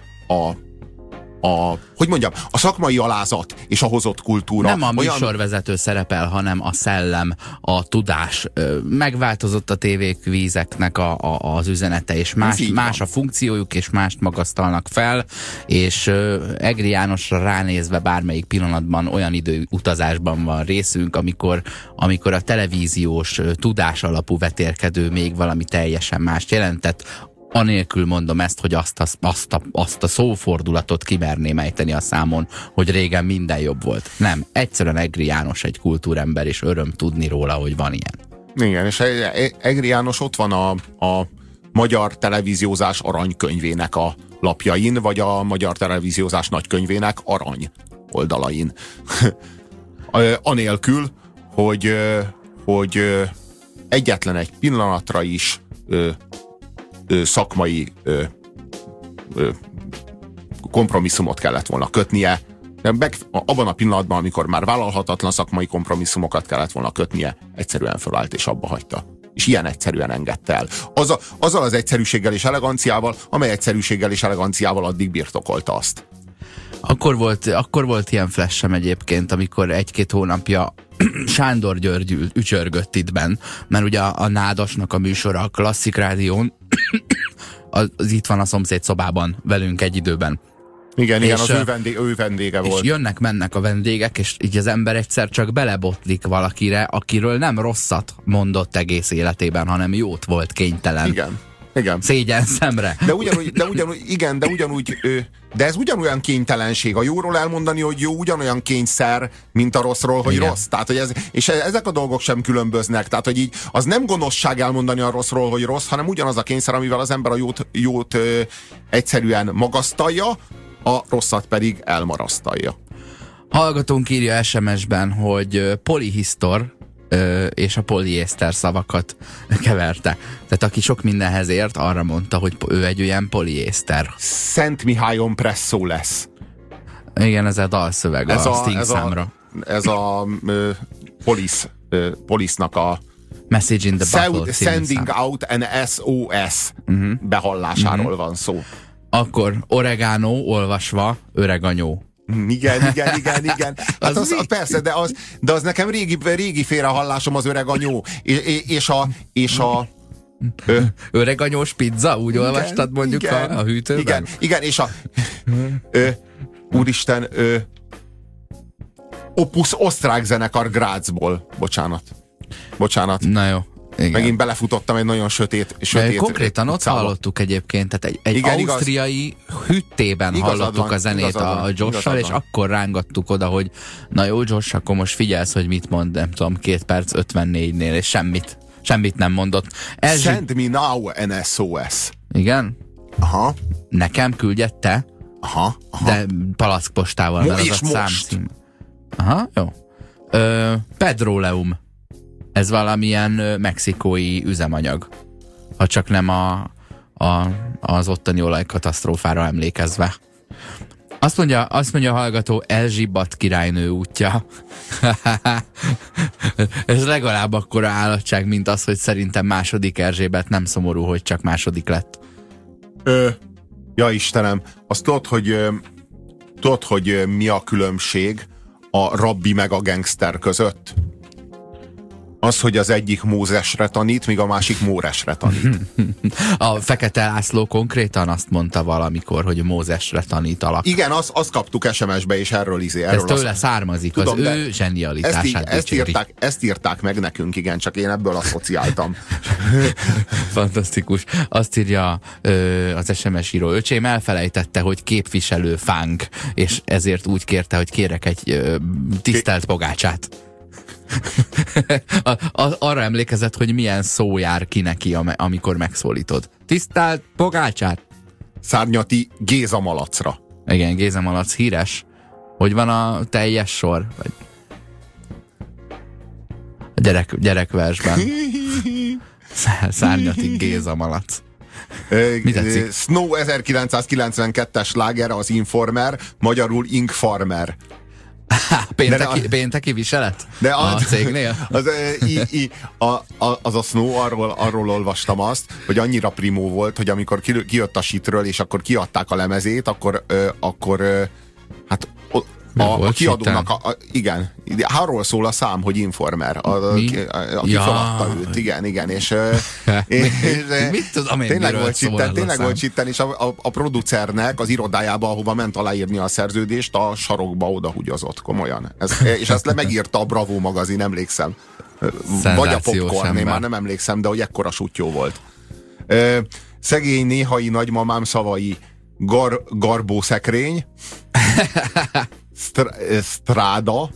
hogy mondjam, a szakmai alázat és a hozott kultúra. Nem a műsorvezető szerepel, hanem a szellem, a tudás. Megváltozott a tévékvízeknek az üzenete, és más a funkciójuk, és mást magasztalnak fel, és Egri Jánosra ránézve bármelyik pillanatban olyan időutazásban van részünk, amikor a televíziós tudás alapú vetélkedő még valami teljesen mást jelentett. Anélkül mondom ezt, hogy azt a szófordulatot kimerném ejteni a számon, hogy régen minden jobb volt. Nem, egyszerűen Egri János egy kultúrember, és öröm tudni róla, hogy van ilyen. Igen, és Egri János ott van a magyar televíziózás aranykönyvének a lapjain, vagy a magyar televíziózás nagykönyvének arany oldalain. Anélkül, hogy egyetlen egy pillanatra is szakmai kompromisszumot kellett volna kötnie. Abban a pillanatban, amikor már vállalhatatlan szakmai kompromisszumokat kellett volna kötnie, egyszerűen fölállt és abba hagyta. És ilyen egyszerűen engedte el. Azzal az egyszerűséggel és eleganciával, amely egyszerűséggel és eleganciával addig birtokolta azt. Akkor volt ilyen flashem egyébként, amikor 1-2 hónapja Sándor György ücsörgött itt benn, mert ugye a Nádasnak a műsora a Klasszik Rádión az itt van a szomszéd szobában velünk egy időben. Igen, az ő vendége volt. És jönnek-mennek a vendégek, és így az ember egyszer csak belebotlik valakire, akiről nem rosszat mondott egész életében, hanem jót volt kénytelen. Igen. Szégyen szemre. De ez ugyanolyan kénytelenség. A jóról elmondani, hogy jó, ugyanolyan kényszer, mint a rosszról, hogy igen. Rossz. Tehát, hogy és ezek a dolgok sem különböznek. Tehát, hogy így az nem gonoszság elmondani a rosszról, hogy rossz, hanem ugyanaz a kényszer, amivel az ember a jót egyszerűen magasztalja, a rosszat pedig elmarasztalja. Hallgatónk írja SMS-ben, hogy polihisztor és a poliészter szavakat keverte. Tehát aki sok mindenhez ért, arra mondta, hogy ő egy olyan poliészter. Szent Mihályon presszó lesz. Igen, ez a dalszöveg a Sting számra. Ez a Police-nak a Message in the Bottle Sending out an SOS behallásáról van szó. Akkor oregano olvasva öreganyó. Igen. Hát az persze, de az nekem régi félrehallásom az öreganyó. És a öreganyós pizza, úgy olvastad mondjuk a hűtőben? Igen, és úristen, Opus osztrák zenekar Grazból. Bocsánat. Na jó. Igen. Megint belefutottam egy nagyon sötét konkrétan ott hallottuk egyébként, tehát egy ausztriai hüttében hallottuk a zenét a Josh-sal, és akkor rángattuk oda, hogy na jó Josh, akkor most figyelsz, hogy mit mond, nem tudom, 2 perc 54-nél, és semmit nem mondott. Send me now an SOS. Igen? Aha. Nekem küldjette? Aha. De palackpostával, mert az a számcím. Aha, jó. Pedroleum. Ez valamilyen mexikói üzemanyag. Ha csak nem az ottani olajkatasztrófára emlékezve. Azt mondja a hallgató, elzsibbadt királynő útja. Ez legalább akkora állatság, mint az, hogy szerintem második Erzsébet nem szomorú, hogy csak második lett. Ja Istenem, azt tudod, hogy mi a különbség a rabbi meg a gangster között? Az, hogy az egyik Mózesre tanít, míg a másik Móresre tanít. A Fekete László konkrétan azt mondta valamikor, hogy Mózesre tanítalak. Igen, azt kaptuk SMS-be, és erről ez tőle származik, tudom, az ő zsenialitását ezt írták meg nekünk, igen, csak én ebből asszociáltam. Fantasztikus. Azt írja az SMS író, öcsém elfelejtette, hogy képviselő fánk, és ezért úgy kérte, hogy kérek egy tisztelt pogácsát. Arra emlékezett, hogy milyen szó jár ki neki, amikor megszólítod. Tisztelt pogácsát! Szárnyati Géza Malacra. Igen, Géza Malac híres. Hogy van a teljes sor? Vagy... A gyerekversben. Szárnyati Géza Malac. Mi tetszik? Snow 1992-es sláger az Informer, magyarul Ink Farmer. Pénteki viselet? De a cégnél? Az a Snow, arról olvastam azt, hogy annyira primó volt, hogy amikor kijött a shitről, és akkor kiadták a lemezét, akkor hát a kiadónak, igen, arról szól a szám, hogy Informer, aki feladta őt, igen, és mit tudom én, tényleg volt sitten, és a producernek az irodájába, ahova ment aláírni a szerződést, a sarokba odahugyozott, komolyan. És ezt megírta a Bravo magazin, emlékszem. Vagy a Popcorn, én már nem emlékszem, de hogy ekkora sutyó volt. Szegény néhai nagymamám szavai, garbószekrény, Stráda.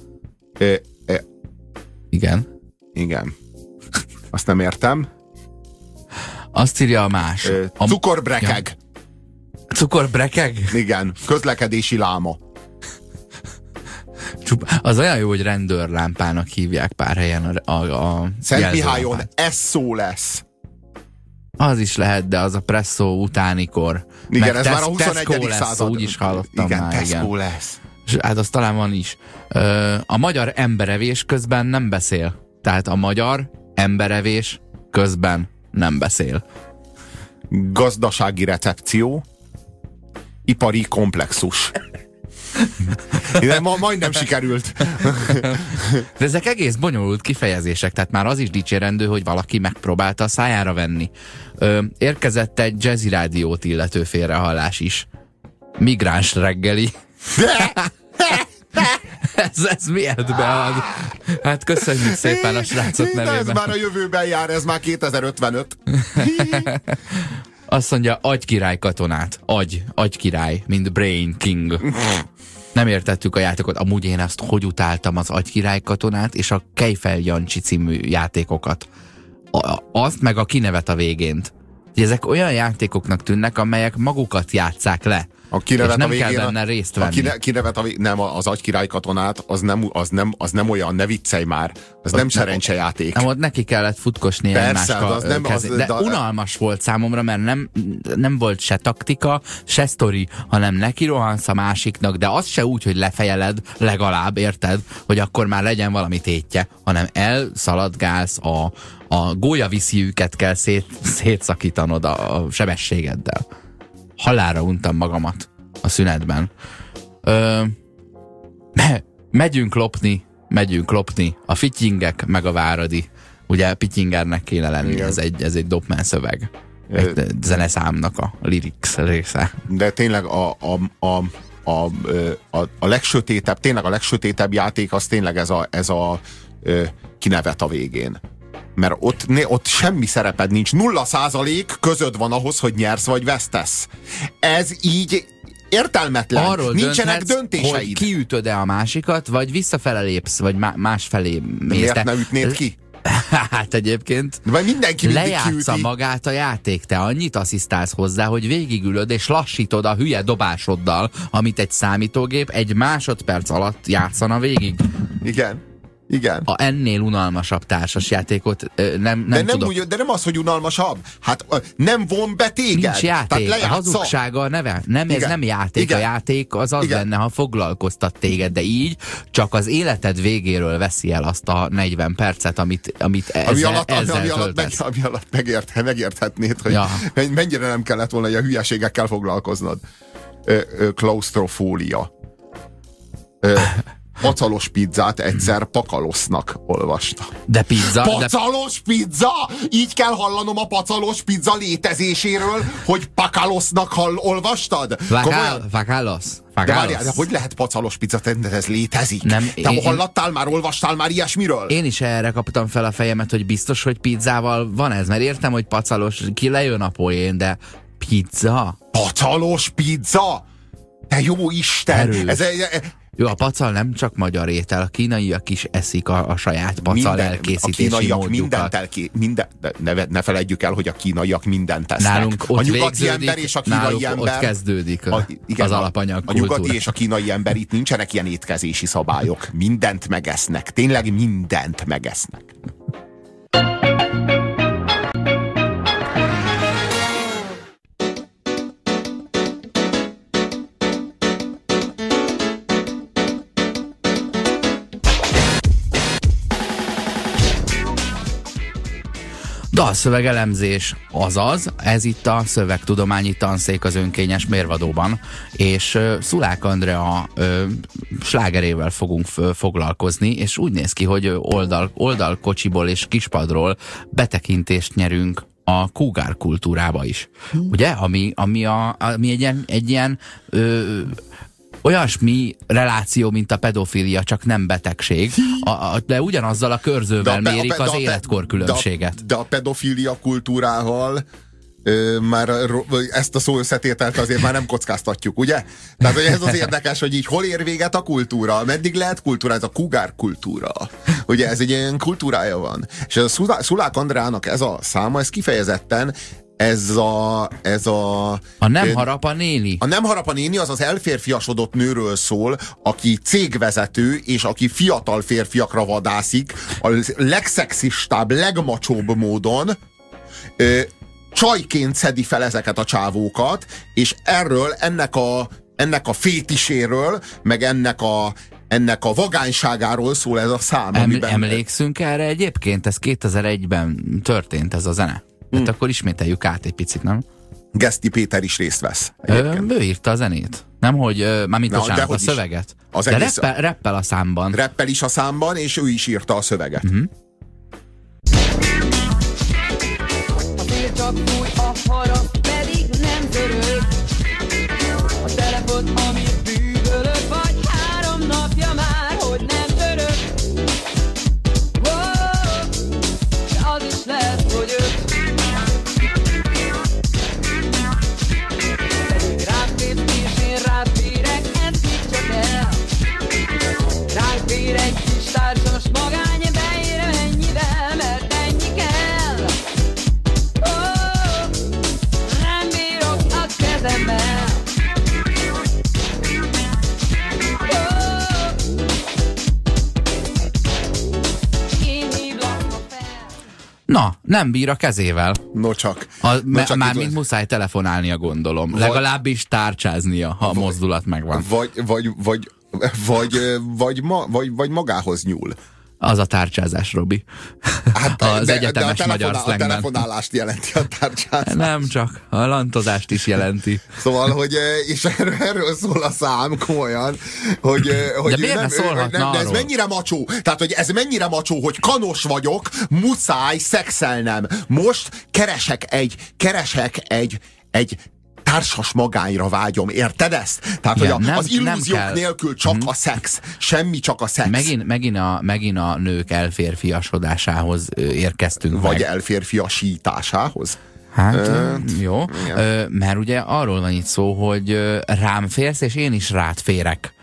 Igen. Azt nem értem. Azt írja a más. Cukorbrekeg. Ja. Cukorbrekeg? Igen. Közlekedési láma. Az olyan jó, hogy rendőrlámpának hívják pár helyen a Szent Mihályon ez szó lesz. Az is lehet, de az a presszó utánikor. Igen, ez már a 21. század. Úgy is hallottam igen, már. Tesco lesz. Hát az talán van is. A magyar emberevés közben nem beszél. Tehát a magyar emberevés közben nem beszél. Gazdasági recepció. Ipari komplexus. Majdnem sikerült. De ezek egész bonyolult kifejezések, tehát már az is dicsérendő, hogy valaki megpróbálta a szájára venni. Érkezett egy Jazzy Rádiót illető félrehallás is. Migráns reggeli. ez miért bead? Hát köszönjük szépen a srácok nevében. Ez már a jövőben jár, ez már 2055. Azt mondja, agykirály katonát. Agykirály, mint Brain King. Nem értettük a játékot. Amúgy én azt hogy utáltam, az agykirály katonát és a Kejfel Jancsi című játékokat. Azt meg a kinevet a végént. Ezek olyan játékoknak tűnnek, amelyek magukat játsszák le. És nem kell benne részt venni. Nem, az agykirály katonát, az nem olyan, ne viccelj már. Az nem szerencsejáték. Nem, ott neki kellett futkosni egymáska kezét. De unalmas volt számomra, mert nem volt se taktika, se sztori, hanem neki rohansz a másiknak, de az se úgy, hogy lefejeled legalább, érted? Hogy akkor már legyen valami tétje, hanem elszaladgálsz a gólyaviszjüket kell szétszakítanod a sebességeddel. Halálra untam magamat a szünetben. Megyünk lopni a Fityingek meg a Váradi. Ugye Pityingernek kéne lenni, ez egy Dopman szöveg. Egy zeneszámnak a lyrics része. De tényleg a legsötétebb, tényleg a legsötétebb játék az tényleg ez a kinevet a végén. Mert ott semmi szereped nincs. 0% közöd van ahhoz, hogy nyersz vagy vesztesz. Ez így értelmetlen. Arról nincsenek döntéseid. Hogy kiütöd-e a másikat, vagy visszafele lépsz, vagy másfelé mész. Miért ne ütnéd ki? Hát egyébként lejátsza magát a játék. Te annyit asszisztálsz hozzá, hogy végigülöd és lassítod a hülye dobásoddal, amit egy számítógép egy másodperc alatt játszana végig. Igen. Igen. Ennél unalmasabb társasjátékot nem tudok. De nem az, hogy unalmasabb. Hát nem von be téged. Nincs játék. A hazugsága neve. Ez nem játék. Igen. A játék az lenne, ha foglalkoztat téged, de így csak az életed végéről veszi el azt a 40 percet, amit ezzel töltesz. Ami alatt megérthetnéd, hogy mennyire nem kellett volna a hülyeségekkel foglalkoznod. Klaustrofólia. Pacalos pizzát egyszer Pakalosznak olvasta. De pizza? Pacalos pizza! Így kell hallanom a pacalos pizza létezéséről, hogy Pakalosznak olvastad? Vakalos. De várjál, de hogy lehet pacalos pizza tenni, ez létezik? Te hallattál már, olvastál már ilyesmiről? Én is erre kaptam fel a fejemet, hogy biztos, hogy pizzával van ez, mert értem, hogy pacalos, ki lejön a poén, de pizza? Pacalos pizza? Te jó Isten! Jó, a pacal nem csak magyar étel, a kínaiak is eszik a saját pacal elkészítési módjukat. Ne feledjük el, hogy a kínaiak mindent tesznek. Nálunk ott a nyugati ember és a kínai ember. Ott kezdődik az alapanyag kultúra. A nyugati és a kínai ember, itt nincsenek ilyen étkezési szabályok. Mindent megesznek. Tényleg mindent megesznek. Dalszövegelemzés, azaz, ez itt a Szövegtudományi Tanszék az Önkényes Mérvadóban, és Szulák Andrea slágerével fogunk foglalkozni, és úgy néz ki, hogy oldalkocsiból és kispadról betekintést nyerünk a kúgár kultúrába is. Ugye? Ami egy ilyen olyasmi reláció, mint a pedofília, csak nem betegség, de ugyanazzal a körzővel mérik az életkor különbséget. De a pedofília kultúrával már ezt a szó összetételt azért már nem kockáztatjuk, ugye? Tehát hogy ez az érdekes, hogy így hol ér véget a kultúra, meddig lehet kultúra, ez a kúgár kultúra. Ugye ez egy ilyen kultúrája van. És a Szulák Andreának ez a száma, ez kifejezetten a nem harap a néni. A nem harap a néni az az elférfiasodott nőről szól, aki cégvezető, és aki fiatal férfiakra vadászik, a legszexistább, legmacsóbb módon, csajként szedi fel ezeket a csávókat, és ennek a fétiséről, meg ennek a vagányságáról szól ez a szám. Emlékszünk erre egyébként? Ez 2001-ben történt ez a zene. Hát akkor ismételjük át egy picit, nem? Geszti Péter is részt vesz. Ő írta a zenét. Nem, hogy mármint a szöveget. De reppel a számban. Reppel is a számban, és ő is írta a szöveget. Azért csak fúj a harag, pedig nem török. A telefon, amit bűvölök, vagy 3 napja már, hogy nem török. De az is lehet, hogy 5. Ráfér egy kis társas magány, beír ennyivel, mert ennyi kell. Nem bírok a kezemmel. Én hívlak ma fel. Na, nem bír a kezével. No csak. Mármint muszáj telefonálnia, gondolom. Legalábbis tárcsáznia, ha a mozdulat megvan. Vagy magához nyúl. Az a tárcsázás, Robi. Hát, az egyetemes magyar szlengben. A telefonálást jelenti a tárcsázás. Nem csak, a lantozást is jelenti. Szóval, hogy és erről szól a szám komolyan, hogy de miért ne szólhatna de ez mennyire macsó? Tehát, hogy ez mennyire macsó, hogy kanos vagyok, muszáj szexelnem. Most keresek egy társas magányra vágyom, érted ezt? Tehát, igen, hogy az illúziók nélkül csak a szex. Semmi, csak a szex. Megint a nők elférfiasodásához érkeztünk. Vagy elférfiasításához. Hát, jó. Mert ugye arról van itt szó, hogy rám férsz, és én is rád férek.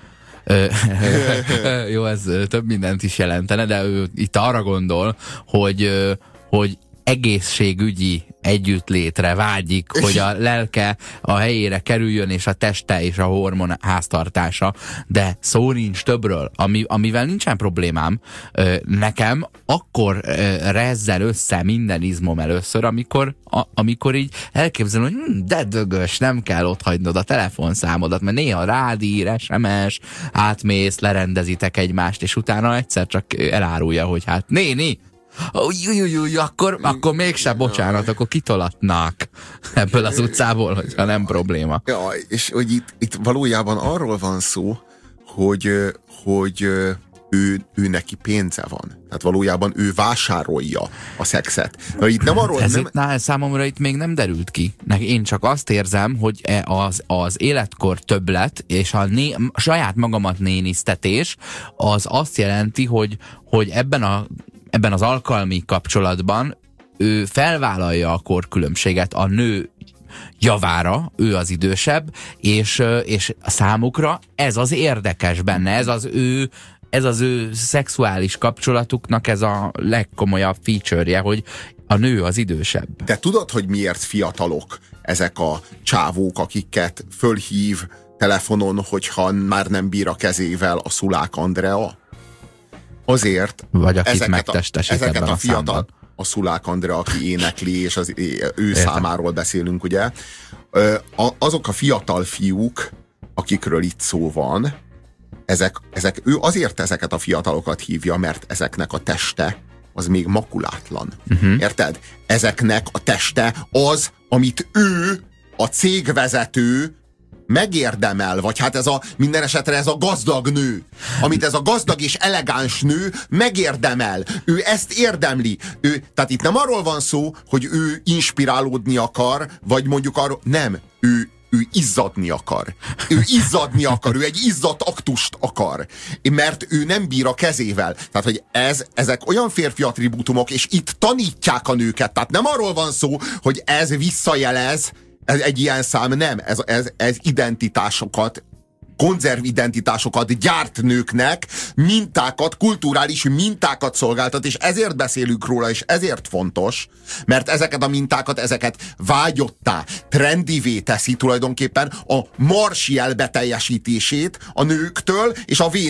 Jó, ez több mindent is jelentene, de ő itt arra gondol, hogy egészségügyi együttlétre vágyik, hogy a lelke a helyére kerüljön, és a teste és a hormon háztartása, de szó nincs többről, amivel nincsen problémám. Nekem akkor rezzel össze minden izmom először, amikor így elképzelem, hogy de dögös, nem kell otthagynod a telefonszámodat, mert néha rád ír, SMS, átmész, lerendezitek egymást, és utána egyszer csak elárulja, hogy hát néni, akkor mégsem, bocsánat, akkor kitolatnak ebből az utcából, hogyha nem probléma. Ja, és hogy itt valójában arról van szó, hogy ő neki pénze van. Tehát valójában ő vásárolja a szexet. Na, itt nem arról, számomra itt még nem derült ki. Én csak azt érzem, hogy az életkor többlet és a saját magamat néniztetés az azt jelenti, hogy ebben az alkalmi kapcsolatban ő felvállalja a korkülönbséget a nő javára, ő az idősebb, és a számukra ez az érdekes benne, ez az ő szexuális kapcsolatuknak ez a legkomolyabb feature-je, hogy a nő az idősebb. De tudod, hogy miért fiatalok ezek a csávók, akiket fölhív telefonon, hogyha már nem bír a kezével a Szulák Andrea? Azért vagy akit megtestesít a fiatal, a Szulák Andrea, aki énekli, és ő számáról beszélünk, ugye? Azok a fiatal fiúk, akikről itt szó van, ő azért ezeket a fiatalokat hívja, mert ezeknek a teste az még makulátlan. Érted? Ezeknek a teste az, amit ő, a cégvezető megérdemel, vagy hát minden esetre ez a gazdag nő, amit ez a gazdag és elegáns nő megérdemel. Ő ezt érdemli. Tehát itt nem arról van szó, hogy ő inspirálódni akar, vagy mondjuk arról, nem, ő izzadni akar. Ő egy izzadt aktust akar. Mert ő nem bír a kezével. Tehát, hogy ezek olyan férfi attribútumok, és itt tanítják a nőket. Tehát nem arról van szó, hogy ez visszajelez, ez egy ilyen szám, nem. Ez identitásokat, konzervidentitásokat gyárt nőknek, mintákat, kulturális mintákat szolgáltat, és ezért beszélünk róla, és ezért fontos, mert ezeket a mintákat, ezeket vágyottá, trendivé teszi tulajdonképpen a marsjel beteljesítését a nőktől, és a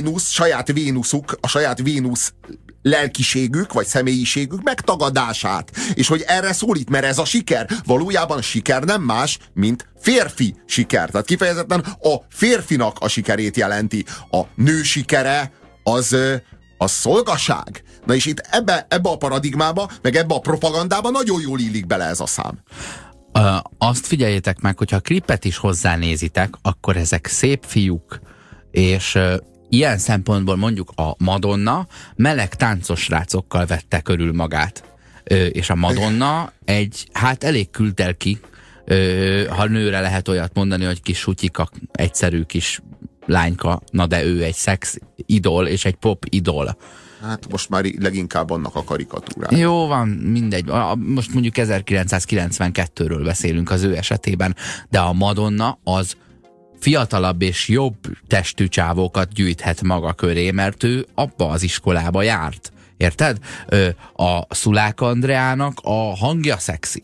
saját Vénusz lelkiségük, vagy személyiségük megtagadását. És hogy erre szólít, mert ez a siker. Valójában a siker nem más, mint férfi siker. Tehát kifejezetten a férfinak a sikerét jelenti. A nő sikere az szolgaság. Na és itt ebbe a paradigmába, meg ebbe a propagandába nagyon jól illik bele ez a szám. Azt figyeljétek meg, hogyha a klipet is hozzánézitek, akkor ezek szép fiúk, és ilyen szempontból mondjuk a Madonna meleg táncos srácokkal vette körül magát. És a Madonna hát elég kültelki, ha nőre lehet olyat mondani, hogy kis sutyika, egyszerű kis lányka, na de ő egy szex idol és egy pop idol. Hát most már leginkább annak a karikatúrája. Jó van, mindegy. Most mondjuk 1992-ről beszélünk az ő esetében, de a Madonna az fiatalabb és jobb testű csávókat gyűjthet maga köré, mert ő abba az iskolába járt. Érted? A Szulák Andreának a hangja szexi,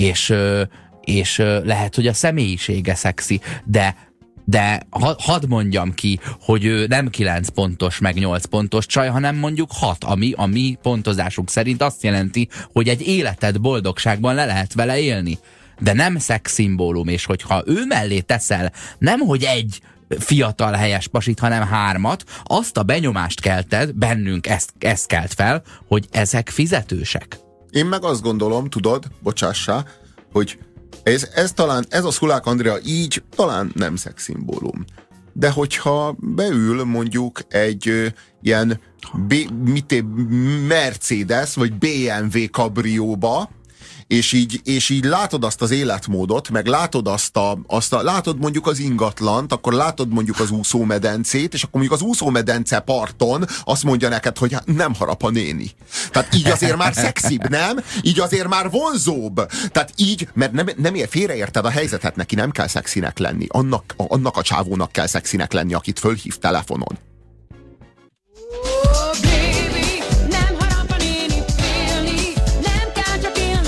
és lehet, hogy a személyisége szexi, de hadd mondjam ki, hogy ő nem 9 pontos, meg 8 pontos csaj, hanem mondjuk 6, ami a mi pontozásunk szerint azt jelenti, hogy egy életed boldogságban le lehet vele élni. De nem szexszimbólum, és hogyha ő mellé teszel nem, hogy egy fiatal helyes pasit, hanem 3, azt a benyomást kelted, bennünk ezt kelt fel, hogy ezek fizetősek. Én meg azt gondolom, tudod, bocsássá, hogy ez a Szulák Andrea így talán nem szexszimbólum. De hogyha beül mondjuk egy ilyen Mercedes vagy BMW kabrióba, és így látod azt az életmódot, meg látod látod mondjuk az ingatlant, akkor látod mondjuk az úszómedencét, és akkor mondjuk az úszómedence parton azt mondja neked, hogy nem harap a néni. Tehát így azért már szexibb, nem? Így azért már vonzóbb. Tehát így, mert nem félreérted a helyzetet, neki nem kell szexinek lenni. Annak a csávónak kell szexinek lenni, akit fölhív telefonon. Baby, nem harap a néni félni, nem kell csak élni.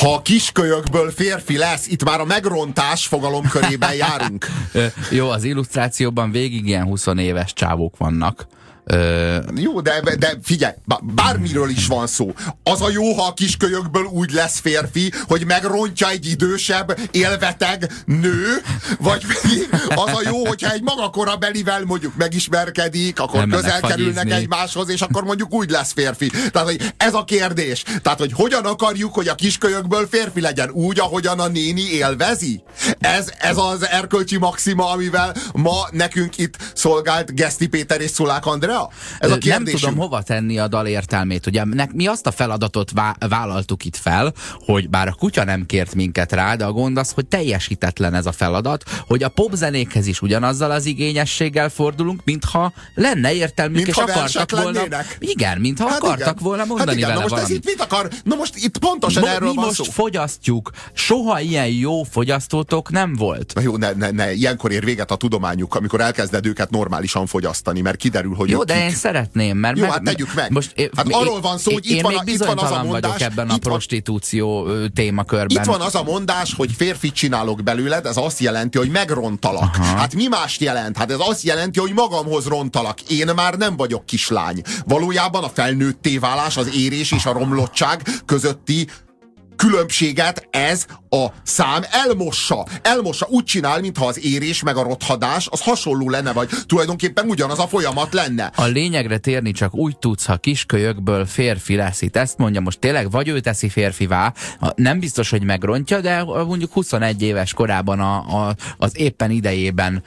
Ha a kiskölyökből férfi lesz, itt már a megrontás fogalom körében járunk. Jó, az illusztrációban végig ilyen 20 éves csávók vannak. Jó, de figyelj, bármiről is van szó. Az a jó, ha a kiskölyökből úgy lesz férfi, hogy megrontja egy idősebb, élveteg nő, vagy az a jó, hogyha egy magakorabelivel mondjuk megismerkedik, akkor közel kerülnek egymáshoz, és akkor mondjuk úgy lesz férfi. Tehát, hogy ez a kérdés. Tehát, hogy hogyan akarjuk, hogy a kiskölyökből férfi legyen? Úgy, ahogyan a néni élvezi? Ez az erkölcsi maxima, amivel ma nekünk itt szolgált Geszti Péter és Szulák Andrea? Ez a nem tudom hova tenni a dal értelmét. Ugye mi azt a feladatot vállaltuk itt fel, hogy bár a kutya nem kért minket rá, de a gond az, hogy teljesítetlen ez a feladat, hogy a popzenékhez is ugyanazzal az igényességgel fordulunk, mintha lenne értelmük, és akartak volna. Igen, mintha akartak volna mondani vele most valamit. Ez itt mit akar? Na most itt pontosan erről van szó. Mi most fogyasztjuk. Soha ilyen jó fogyasztótok nem volt. Na jó, ne, ilyenkor ér véget a tudományuk, amikor elkezded őket normálisan fogyasztani, mert kiderül, hogy jó, de én szeretném, mert... Jó, hát tegyük meg. Most, arról van szó, hogy itt van az a mondás... vagyok ebben a prostitúció témakörben. Itt van az a mondás, hogy férfit csinálok belőled, ez azt jelenti, hogy megrontalak. Aha. Hát mi mást jelent? Hát ez azt jelenti, hogy magamhoz rontalak. Én már nem vagyok kislány. Valójában a felnőtté válás, az érés és a romlottság közötti különbséget ez a szám elmossa, úgy csinál, mintha az érés meg a rothadás az hasonló lenne, vagy tulajdonképpen ugyanaz a folyamat lenne. A lényegre térni csak úgy tudsz, ha kiskölyökből férfi lesz. Itt ezt mondja, most tényleg vagy ő teszi férfivá, nem biztos, hogy megrontja, de mondjuk 21 éves korában az éppen idejében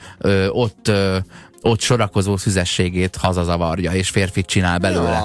ott sorakozó szüzességét hazazavarja, és férfit csinál belőle.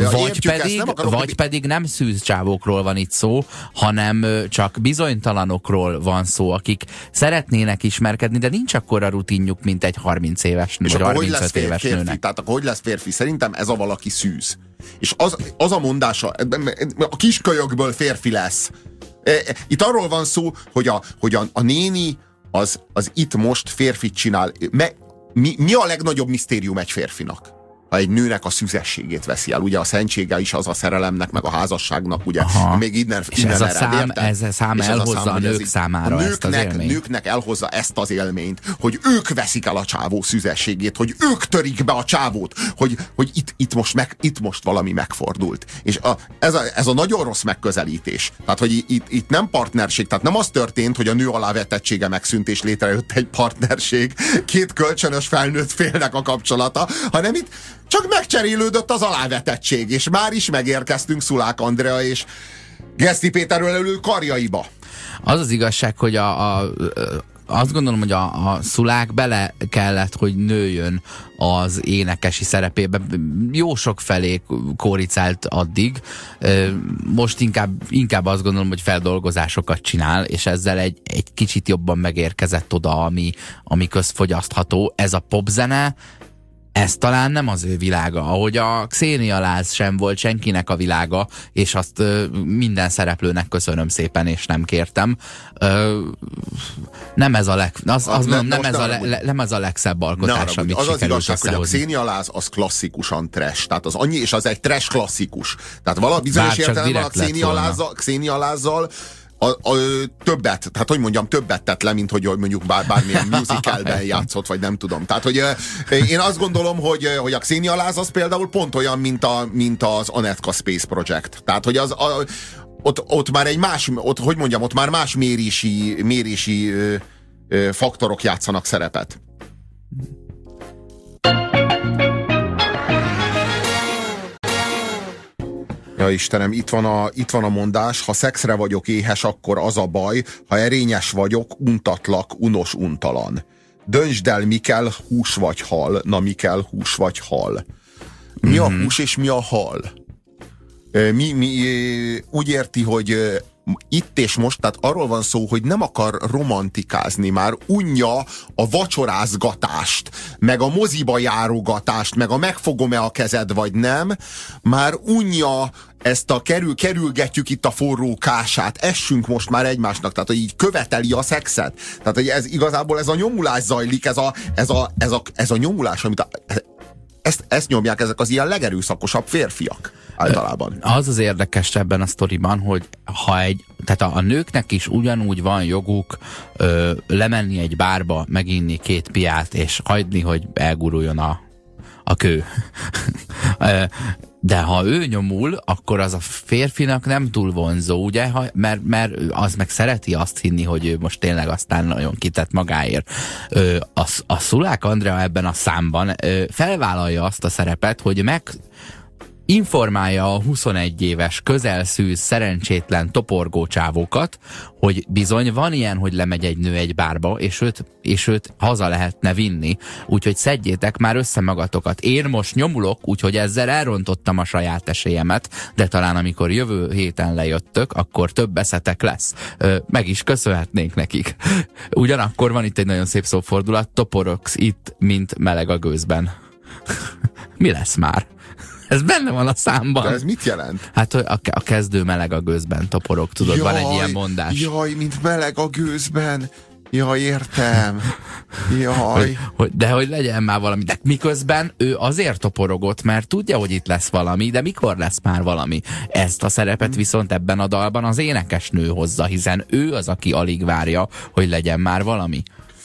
Vagy pedig nem szűz csávókról van itt szó, hanem csak bizonytalanokról van szó, akik szeretnének ismerkedni, de nincs akkora rutinjuk, mint egy 30 éves nő, vagy 35 éves nőnek. Tehát akkor hogy lesz férfi? Szerintem ez a valaki szűz. És az a mondása, a kiskölyökből férfi lesz. Itt arról van szó, hogy a néni az itt most férfit csinál. Mi a legnagyobb misztérium egy férfinak? Ha egy nőnek a szüzességét veszi el. Ugye a szentsége is az a szerelemnek, meg a házasságnak, ugye. Még innen ez a szám elhozza a nők számára ezt az élményt. Nőknek elhozza ezt az élményt, hogy ők veszik el a csávó szüzességét, hogy ők törik be a csávót, hogy itt most valami megfordult. És ez a nagyon rossz megközelítés. Tehát, hogy itt nem partnerség, tehát nem az történt, hogy a nő alávetettsége megszűnt, és létrejött egy partnerség, két kölcsönös felnőtt félnek a kapcsolata, hanem itt csak megcserélődött az alávetettség, és már is megérkeztünk Szulák Andrea és Geszti Péterről elő karjaiba. Az az igazság, hogy azt gondolom, hogy a Szulák bele kellett, hogy nőjön az énekesi szerepébe. Jó sok felé kóricált addig. Most inkább azt gondolom, hogy feldolgozásokat csinál, és ezzel egy kicsit jobban megérkezett oda, ami közfogyasztható. Ez a popzene, ez talán nem az ő világa, ahogy a Xenia Láz sem volt senkinek a világa, és azt minden szereplőnek köszönöm szépen, és nem kértem. Nem ez a nem ez a legszebb alkotás, amit az sikerült igazság, hogy a Xenia Láz az klasszikusan trash, tehát az annyi, és az egy trash klasszikus. Tehát valami bizonyos értelemben a Xenia Lázzal többet, tehát hogy mondjam, többet tett le, mint hogy mondjuk bármilyen musicalben játszott, vagy nem tudom. Tehát, hogy én azt gondolom, hogy a Xenia Láz az például pont olyan, mint az Anetka Space Project. Tehát, hogy ott már egy más, ott már más mérési faktorok játszanak szerepet. Ja Istenem, itt van a mondás, ha szexre vagyok éhes, akkor az a baj, ha erényes vagyok, untatlak, unos, untalan. Döntsd el, mi kell, hús vagy hal. Na, mi kell, hús vagy hal. Mi a hús és mi a hal? Úgy érti, hogy itt és most, tehát arról van szó, hogy nem akar romantikázni, már unja a vacsorázgatást, meg a moziba járogatást, meg a megfogom-e a kezed, vagy nem, már unja ezt a kerülgetjük itt a forró kását, essünk most már egymásnak, tehát hogy így követeli a szexet. Tehát, hogy igazából ez a nyomulás zajlik, ez a nyomulás, amit ezt nyomják ezek az ilyen legerőszakosabb férfiak. általában. Az az érdekes ebben a sztoriban, hogy tehát a nőknek is ugyanúgy van joguk lemenni egy bárba, meginni 2 piát, és hagyni, hogy elguruljon a kő. De ha ő nyomul, akkor az a férfinak nem túl vonzó, ugye? Mert az meg szereti azt hinni, hogy ő most tényleg aztán nagyon kitett magáért. A Szulák Andrea ebben a számban felvállalja azt a szerepet, hogy informálja a 21 éves, közelszűz, szerencsétlen toporgó csávókat, hogy bizony van ilyen, hogy lemegy egy nő egy bárba, és őt haza lehetne vinni. Úgyhogy szedjétek már össze magatokat. Én most nyomulok, úgyhogy ezzel elrontottam a saját esélyemet, de talán amikor jövő héten lejöttök, akkor több eszetek lesz. Meg is köszönhetnénk nekik. Ugyanakkor van itt egy nagyon szép szófordulat, toporogsz itt, mint meleg a gőzben. Mi lesz már? Ez benne van a számban. De ez mit jelent? Hát a kezdő meleg a gőzben toporog, tudod, van egy ilyen mondás. Jaj, mint meleg a gőzben. Jaj, értem. Jaj. De hogy legyen már valami. De miközben ő azért toporogott, mert tudja, hogy itt lesz valami, de mikor lesz már valami? Ezt a szerepet viszont ebben a dalban az énekesnő hozza, hiszen ő az, aki alig várja, hogy legyen már valami.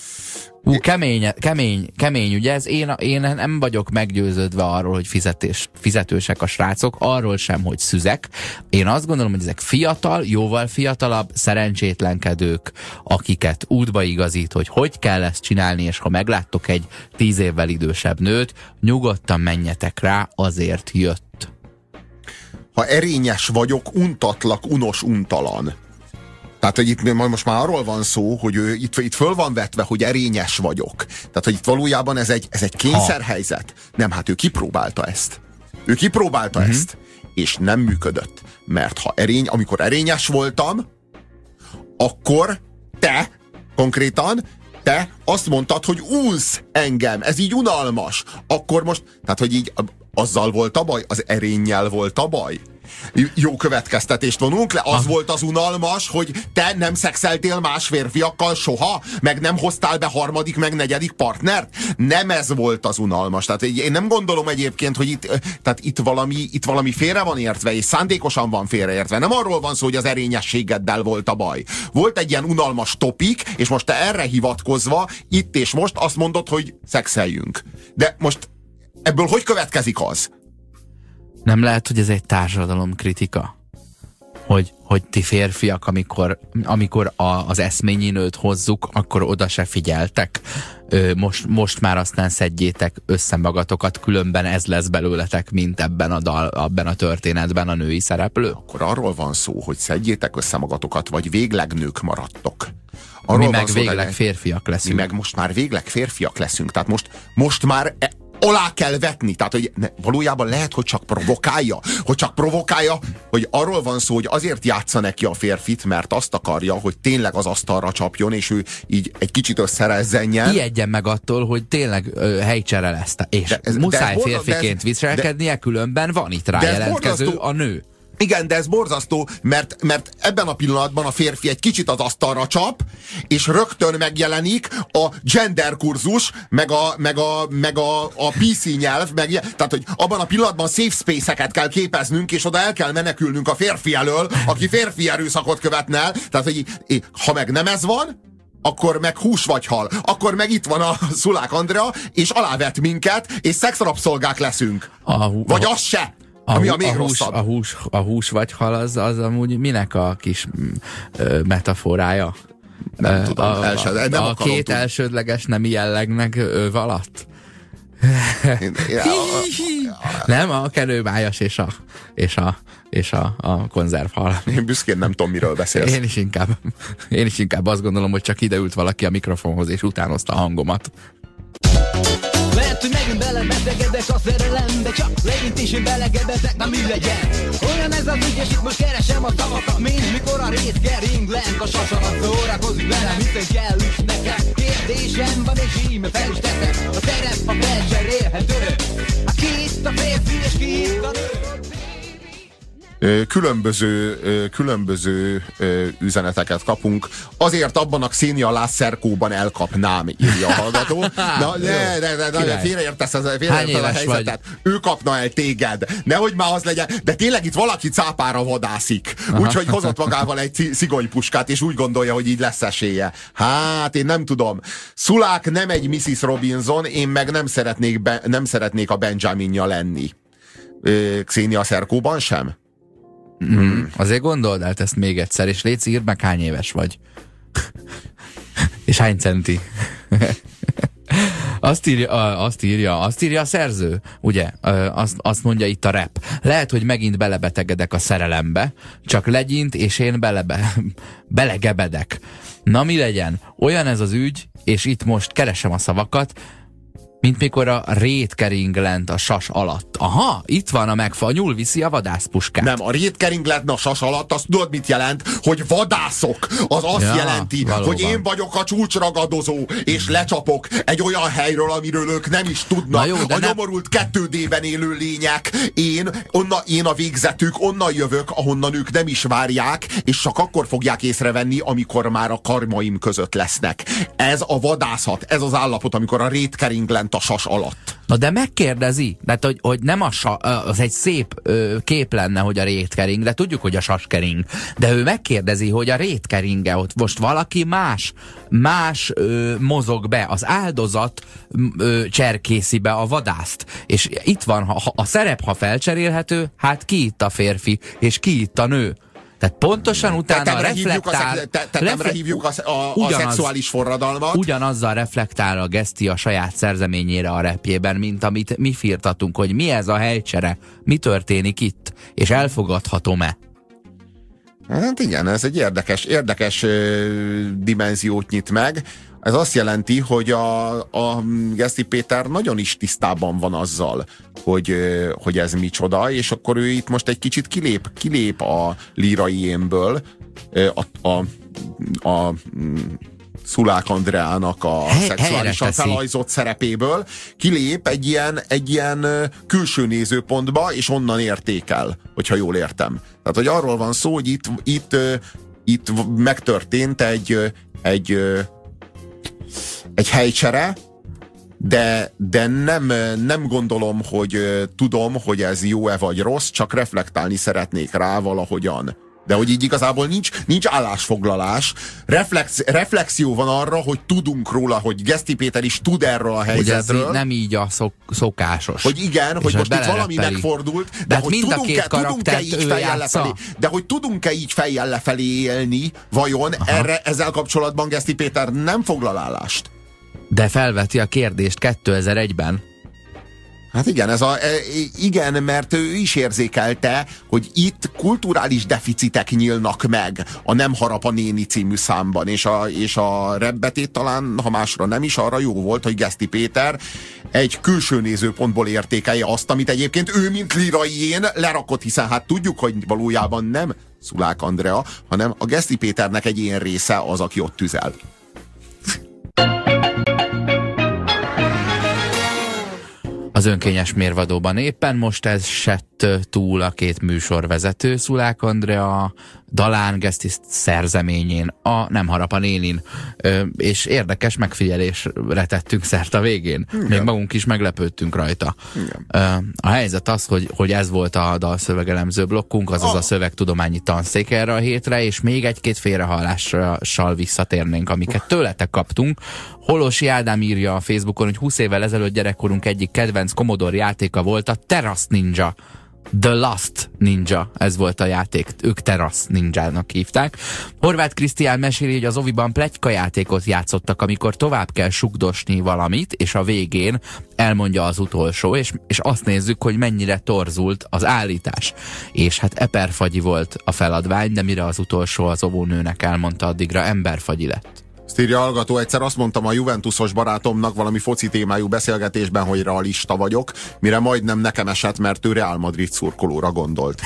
Kemény, ugye ez? Én nem vagyok meggyőződve arról, hogy fizetősek a srácok, arról sem, hogy szüzek. Én azt gondolom, hogy ezek fiatal, jóval fiatalabb, szerencsétlenkedők, akiket útba igazít, hogy kell ezt csinálni, és ha megláttok egy 10 évvel idősebb nőt, nyugodtan menjetek rá, azért jött. Ha erényes vagyok, untatlak, unos, untalan. Tehát, hogy itt most már arról van szó, hogy itt föl van vetve, hogy erényes vagyok. Tehát, hogy itt valójában ez egy kényszerhelyzet. Nem, hát ő kipróbálta ezt. Ezt, és nem működött. Mert amikor erényes voltam, akkor konkrétan azt mondtad, hogy unsz engem, ez így unalmas. Akkor most, tehát, hogy így azzal volt a baj, az erénnyel volt a baj. Jó következtetést vonunk le, az volt az unalmas, hogy te nem szexeltél más férfiakkal soha, meg nem hoztál be 3., meg 4. partnert. Nem ez volt az unalmas. Tehát én nem gondolom egyébként, hogy itt valami félre van értve, és szándékosan van félreértve. Nem arról van szó, hogy az erényességeddel volt a baj. Volt egy ilyen unalmas topik, és most te erre hivatkozva, itt és most azt mondod, hogy szexeljünk. De most ebből hogy következik az? Nem lehet, hogy ez egy társadalomkritika? Hogy ti férfiak, amikor az eszményi nőt hozzuk, akkor oda se figyeltek. Most már aztán szedjétek össze magatokat, különben ez lesz belőletek, mint ebben a történetben a női szereplő. Akkor arról van szó, hogy szedjétek össze magatokat, vagy végleg nők maradtok. Mi meg végleg férfiak leszünk. Mi meg most már végleg férfiak leszünk. Tehát most már alá kell vetni. Tehát, hogy valójában lehet, hogy csak provokálja, hogy arról van szó, hogy azért játsza neki a férfit, mert azt akarja, hogy tényleg az asztalra csapjon, és ő így egy kicsit összerezzenjen. Ijedjen meg attól, hogy tényleg helycsere lesz. És muszáj férfiként viselkednie, különben van itt rájelentkező a nő. Igen, de ez borzasztó, mert ebben a pillanatban a férfi egy kicsit az asztalra csap, és rögtön megjelenik a gender kurzus, meg a PC nyelv, tehát, hogy abban a pillanatban safe space-eket kell képeznünk, és oda el kell menekülnünk a férfi elől, aki férfi erőszakot követne el. Tehát, hogy ha meg nem ez van, akkor meg hús vagy hal. Akkor meg itt van a Szulák Andrea, és alávet minket, és szexrabszolgák leszünk. Vagy az se! Ami a még rosszabb. A hús vagy hal az amúgy minek a kis metaforája? Nem tudom, a két elsődleges nemi jellegnek alatt? Nem, a kenőbájas és a konzervhal. Én büszkén nem tudom, miről beszélsz. Én is inkább azt gondolom, hogy csak ideült valaki a mikrofonhoz, és utánozta a hangomat. Lehet, hogy megint belebetegedek a szerelembe, csak leintésén belegebezek, na mi legyen? Olyan ez az ügy, és itt most keresem a szavakat, mint mikor a rész kering lent a sasarat. Szórakozik velem, hiszen kell is nekem. Kérdésem van, és íme fel is teszem. A szerep a felcserélhető. A ki itt a férfi, és ki itt a nő? Különböző üzeneteket kapunk. Azért abban a Xenia Lászerkóban elkapnám, írja a hallgató. Na, félreértesz a helyzetet. Ő kapna el téged. Nehogy már az legyen. De tényleg itt valaki cápára vadászik. Úgyhogy hozott magával egy szigonypuskát, és úgy gondolja, hogy így lesz esélye. Hát, én nem tudom. Szulák nem egy Mrs. Robinson, én meg nem szeretnék a Benjaminja lenni. Xenia Szerkóban sem? Azért gondold el ezt még egyszer, és légy, írd meg, hány éves vagy. És hány centi. Azt írja a szerző, ugye? Azt mondja itt a rap. Lehet, hogy megint belebetegedek a szerelembe, csak legyint, és én belegebedek. Na mi legyen? Olyan ez az ügy, és itt most keresem a szavakat, mint mikor a rétkering lent a sas alatt. Aha, itt van a nyúl viszi a vadászpuskát. Nem, a rétkering lent a sas alatt, azt tudod mit jelent? Hogy vadászok. Az azt jelenti, valóban, hogy én vagyok a csúcsragadozó, és lecsapok egy olyan helyről, amiről ők nem is tudnak. Jó, a nyomorult 2D-ben élő lények. Én a végzetük, onnan jövök, ahonnan ők nem is várják, és csak akkor fogják észrevenni, amikor már a karmaim között lesznek. Ez a vadászat, ez az állapot, amikor a rétkering lent a sas alatt. Na de megkérdezi, tehát, hogy nem az egy szép kép lenne, hogy a rétkering, de tudjuk, hogy a saskering. De ő megkérdezi, hogy a rétkeringe ott most valaki más mozog be, az áldozat cserkészi be a vadászt. És itt van, a szerep, ha felcserélhető, hát ki itt a férfi, és ki itt a nő. Tehát pontosan utána reflektál... Tetemre hívjuk a szexuális forradalmat. Ugyanazzal reflektál a Geszti a saját szerzeményére a repjében, mint amit mi firtatunk, hogy mi ez a helycsere, mi történik itt, és elfogadhatom-e? Hát igen, ez egy érdekes dimenziót nyit meg. Ez azt jelenti, hogy a Geszti Péter nagyon is tisztában van azzal, hogy ez micsoda, és akkor ő itt most egy kicsit kilép a lírai énből, a Szulák Andreának a szexuálisan felajzott szerepéből, kilép egy ilyen külső nézőpontba, és onnan értékel, hogyha jól értem. Tehát, hogy arról van szó, hogy itt megtörtént egy helycsere, de nem gondolom, hogy tudom, hogy ez jó-e vagy rossz, csak reflektálni szeretnék rá valahogyan. De hogy így igazából nincs állásfoglalás, reflexió van arra, hogy tudunk róla, hogy Geszti Péter is tud erről a helyzetről. Hogy ez nem így a szokásos. Hogy igen, és hogy most itt valami megfordult, de hogy tudunk-e így fejjel lefelé élni, vajon ezzel kapcsolatban Geszti Péter nem foglal állást? De felveti a kérdést 2001-ben. Hát igen, igen, mert ő is érzékelte, hogy itt kulturális deficitek nyílnak meg a Nem harap a néni című számban, és a rebbetét talán, ha másra nem is, arra jó volt, hogy Geszti Péter egy külső nézőpontból értékelje azt, amit egyébként ő, mint liraién lerakott, hiszen hát tudjuk, hogy valójában nem Szulák Andrea, hanem a Geszti Péternek egy ilyen része az, aki ott tüzel. Az önkényes mérvadóban éppen most esett túl a két műsorvezető, Szulák Andrea dalán, Geszti szerzeményén, a Nem harap a nénin. És érdekes megfigyelésre tettünk szert a végén. Igen. Még magunk is meglepődtünk rajta. A helyzet az, hogy ez volt a dalszövegelemző blokkunk, azaz a szövegtudományi tanszék erre a hétre, és még egy-két félrehallással visszatérnénk, amiket tőletek kaptunk. Holosi Ádám írja a Facebookon, hogy 20 évvel ezelőtt gyerekkorunk egyik kedvenc Commodore játéka volt a Terrace Ninja. The Last Ninja, ez volt a játék, ők Terrace Ninjának hívták. Horváth Krisztián meséli, hogy az oviban pletykajátékot játszottak, amikor tovább kell sugdosni valamit, és a végén elmondja az utolsó, és azt nézzük, hogy mennyire torzult az állítás. És hát eperfagyi volt a feladvány, de mire az utolsó az óvónőnek elmondta, addigra emberfagyi lett. Ezt írja a hallgató, egyszer azt mondtam a Juventusos barátomnak valami foci témájú beszélgetésben, hogy realista vagyok, mire majdnem nekem esett, mert ő Real Madrid szurkolóra gondolt.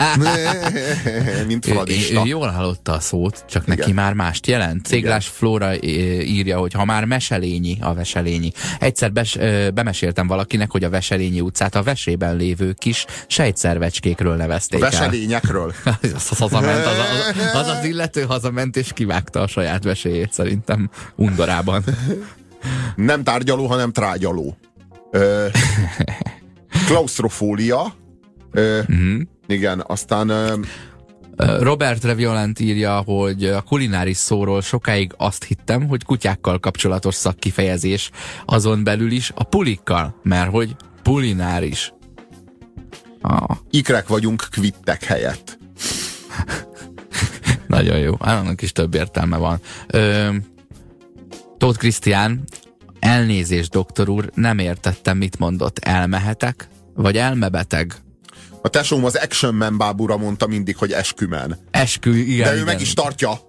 Mint fradista. Ő jól hallotta a szót, csak igen, neki már mást jelent. Céglás Flóra írja, hogy ha már Meselényi a Veselényi. Egyszer bemeséltem valakinek, hogy a Veselényi utcát a Vesében lévő kis sejtszervecskékről nevezték el. Veselényekről. Az illető hazament és kivágta a saját vesélyét szerintem undorában. Nem tárgyaló, hanem trágyaló. Klaustrofólia. Igen, aztán... Robert Reviolent írja, hogy a kulináris szóról sokáig azt hittem, hogy kutyákkal kapcsolatos szakkifejezés, azon belül is a pulikkal, mert hogy pulináris. Ikrek vagyunk kvittek helyett. Nagyon jó. Annak is több értelme van. Tóth Krisztián, elnézést, doktor úr, nem értettem, mit mondott. Elmehetek? Vagy elmebeteg? A tesóm az Action Man bábúra mondta mindig, hogy eskümen. Igen. De ő igen, meg is tartja.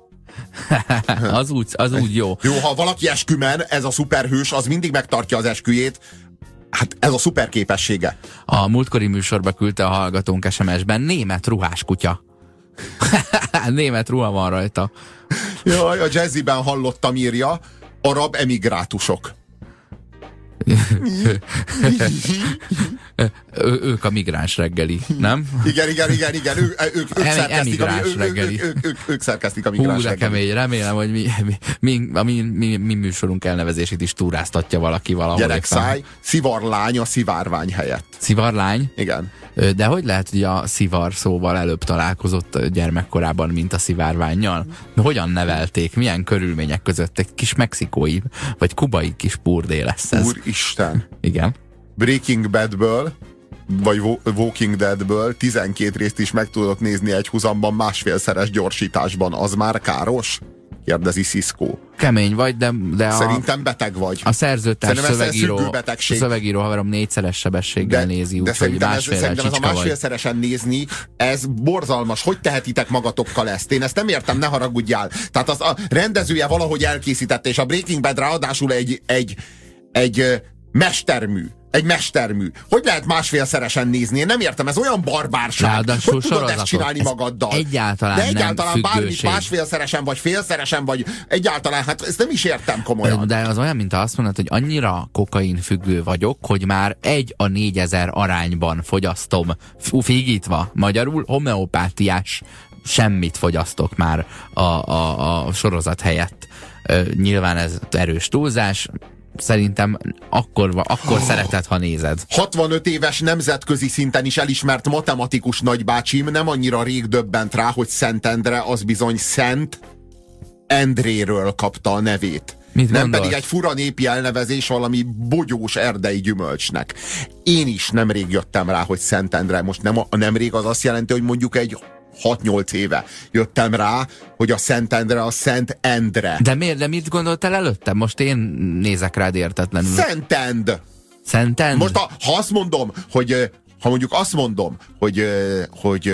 az úgy jó. Jó, ha valaki eskümen, ez a szuperhős, az mindig megtartja az esküjét. Hát ez a szuper képessége. A múltkori műsorba küldte a hallgatónk SMS-ben német ruhás kutya. Német ruha van rajta. Jaj, a Jazziben hallottam, írja, arab emigrátusok. Ők a migráns reggeli, nem? Igen. Ők szerkesztik a migráns reggeli. Kemény, remélem, hogy mi műsorunk elnevezését is túráztatja valaki valahol. Gyerekszáj, szivarlány a szivárvány helyett. Szivarlány? Igen. De hogy lehet, hogy a szivar szóval előbb találkozott gyermekkorában, mint a szivárvánnyal? Hogyan nevelték? Milyen körülmények között? Egy kis mexikói, vagy kubai kis burdé lesz ez? Úristen! Igen. Breaking Badből, vagy Walking Deadből 12 részt is meg tudok nézni egy húzamban másfélszeres gyorsításban. Az már káros? Kérdezi Cisco. Kemény vagy, de szerintem beteg vagy. A szerzőtárs szövegíró haverom 4-szeres sebességgel nézi, úgyhogy szerintem ez a másfélszeresen nézni, ez borzalmas. Hogy tehetitek magatokkal ezt? Én ezt nem értem, ne haragudjál. Tehát az a rendezője valahogy elkészítette, és a Breaking Bad ráadásul egy mestermű. Egy mestermű. Hogy lehet másfélszeresen nézni? Én nem értem, ez olyan barbárság. Ráadásul hogy tudod ezt csinálni magaddal? Egyáltalán bármit másfélszeresen, vagy félszeresen, vagy egyáltalán, hát ezt nem is értem komolyan. De az olyan, mint azt mondod, hogy annyira kokain függő vagyok, hogy már 1:4000 arányban fogyasztom, figítva, magyarul homeopátiás semmit fogyasztok már a sorozat helyett. Nyilván ez erős túlzás. Szerintem akkor szereted, ha nézed. 65 éves nemzetközi szinten is elismert matematikus nagybácsim nem annyira rég döbbent rá, hogy Szentendre az bizony Szent Endréről kapta a nevét. Mit nem gondolsz? Pedig egy fura népi elnevezés valami bogyós erdei gyümölcsnek. Én is nemrég jöttem rá, hogy Szentendre. Most nemrég az azt jelenti, hogy mondjuk egy 6-8 éve jöttem rá, hogy a Szentendre a Szent Endre. De miért? De mit gondoltál előtte? Most én nézek rád értetlenül. Szentend! Szentend? Most ha azt mondom, hogy ha mondjuk azt mondom, hogy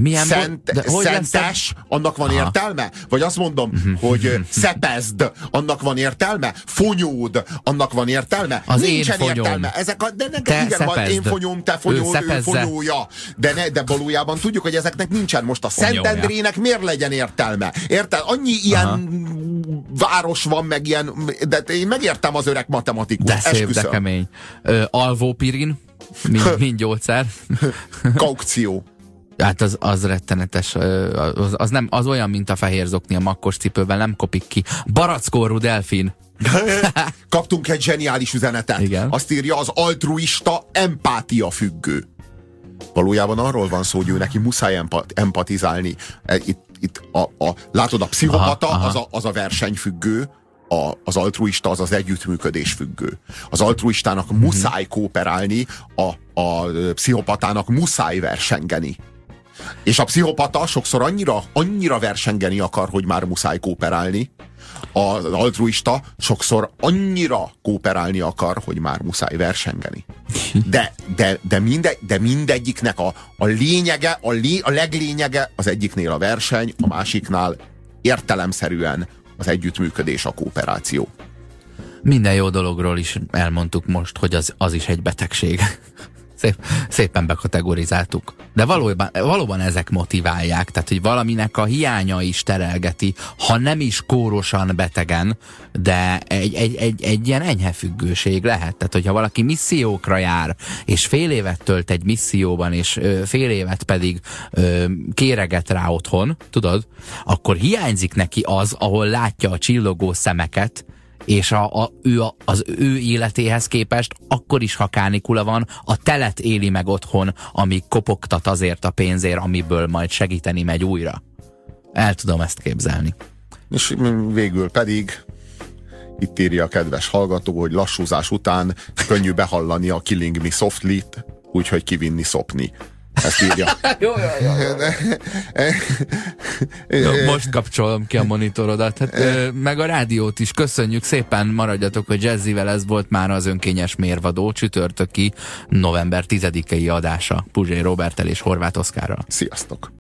szentes, annak van értelme? Vagy azt mondom, hogy szepezd, annak van értelme? Fonyód, annak van értelme? Az nincsen én értelme. De igen, van, én fonyom, te fonyó, ő fonyója. De valójában tudjuk, hogy ezeknek nincsen. Most a Szentendrének miért legyen értelme? Érted? Annyi ilyen város van, meg ilyen, de én megértem az öreg matematikus. De szép, de kemény. Alvópirin? Mint gyógyszer. Kaukció. Hát az rettenetes. Az olyan, mint a fehér zokni a makkos cipővel, nem kopik ki. Barackkorú delfin. Kaptunk egy zseniális üzenetet. Igen. Azt írja, az altruista empátia függő. Valójában arról van szó, hogy ő neki muszáj empatizálni. Látod, a pszichopata az a versenyfüggő, az altruista az együttműködés függő. Az altruistának muszáj kooperálni, a pszichopatának muszáj versengeni. És a pszichopata sokszor annyira versengeni akar, hogy már muszáj kooperálni. Az altruista sokszor annyira kooperálni akar, hogy már muszáj versengeni. De mindegyiknek a lényege, a leglényege az egyiknél a verseny, a másiknál értelemszerűen az együttműködés, a kooperáció. Minden jó dologról is elmondtuk most, hogy az is egy betegség. Szépen bekategorizáltuk. De valóban ezek motiválják, tehát hogy valaminek a hiánya is terelgeti, ha nem is kórosan betegen, de egy ilyen enyhe függőség lehet. Tehát, hogyha valaki missziókra jár, és fél évet tölt egy misszióban, és fél évet pedig kéreget rá otthon, tudod, akkor hiányzik neki az, ahol látja a csillogó szemeket, és az ő életéhez képest akkor is, ha kánikula van, a telet éli meg otthon, amíg kopogtat azért a pénzért, amiből majd segíteni megy újra. El tudom ezt képzelni. És végül pedig itt írja a kedves hallgató, hogy lassúzás után könnyű behallani a Killing Me Softly-t, úgyhogy kivinni szopni. Ezt írja. Jó. Most kapcsolom ki a monitorodat. Hát, meg a rádiót is. Köszönjük szépen, maradjatok, hogy Jazzivel. Ez volt már az önkényes mérvadó csütörtöki november 10-i adása Puzsé Roberttel és Horváth Oszkárral. Sziasztok!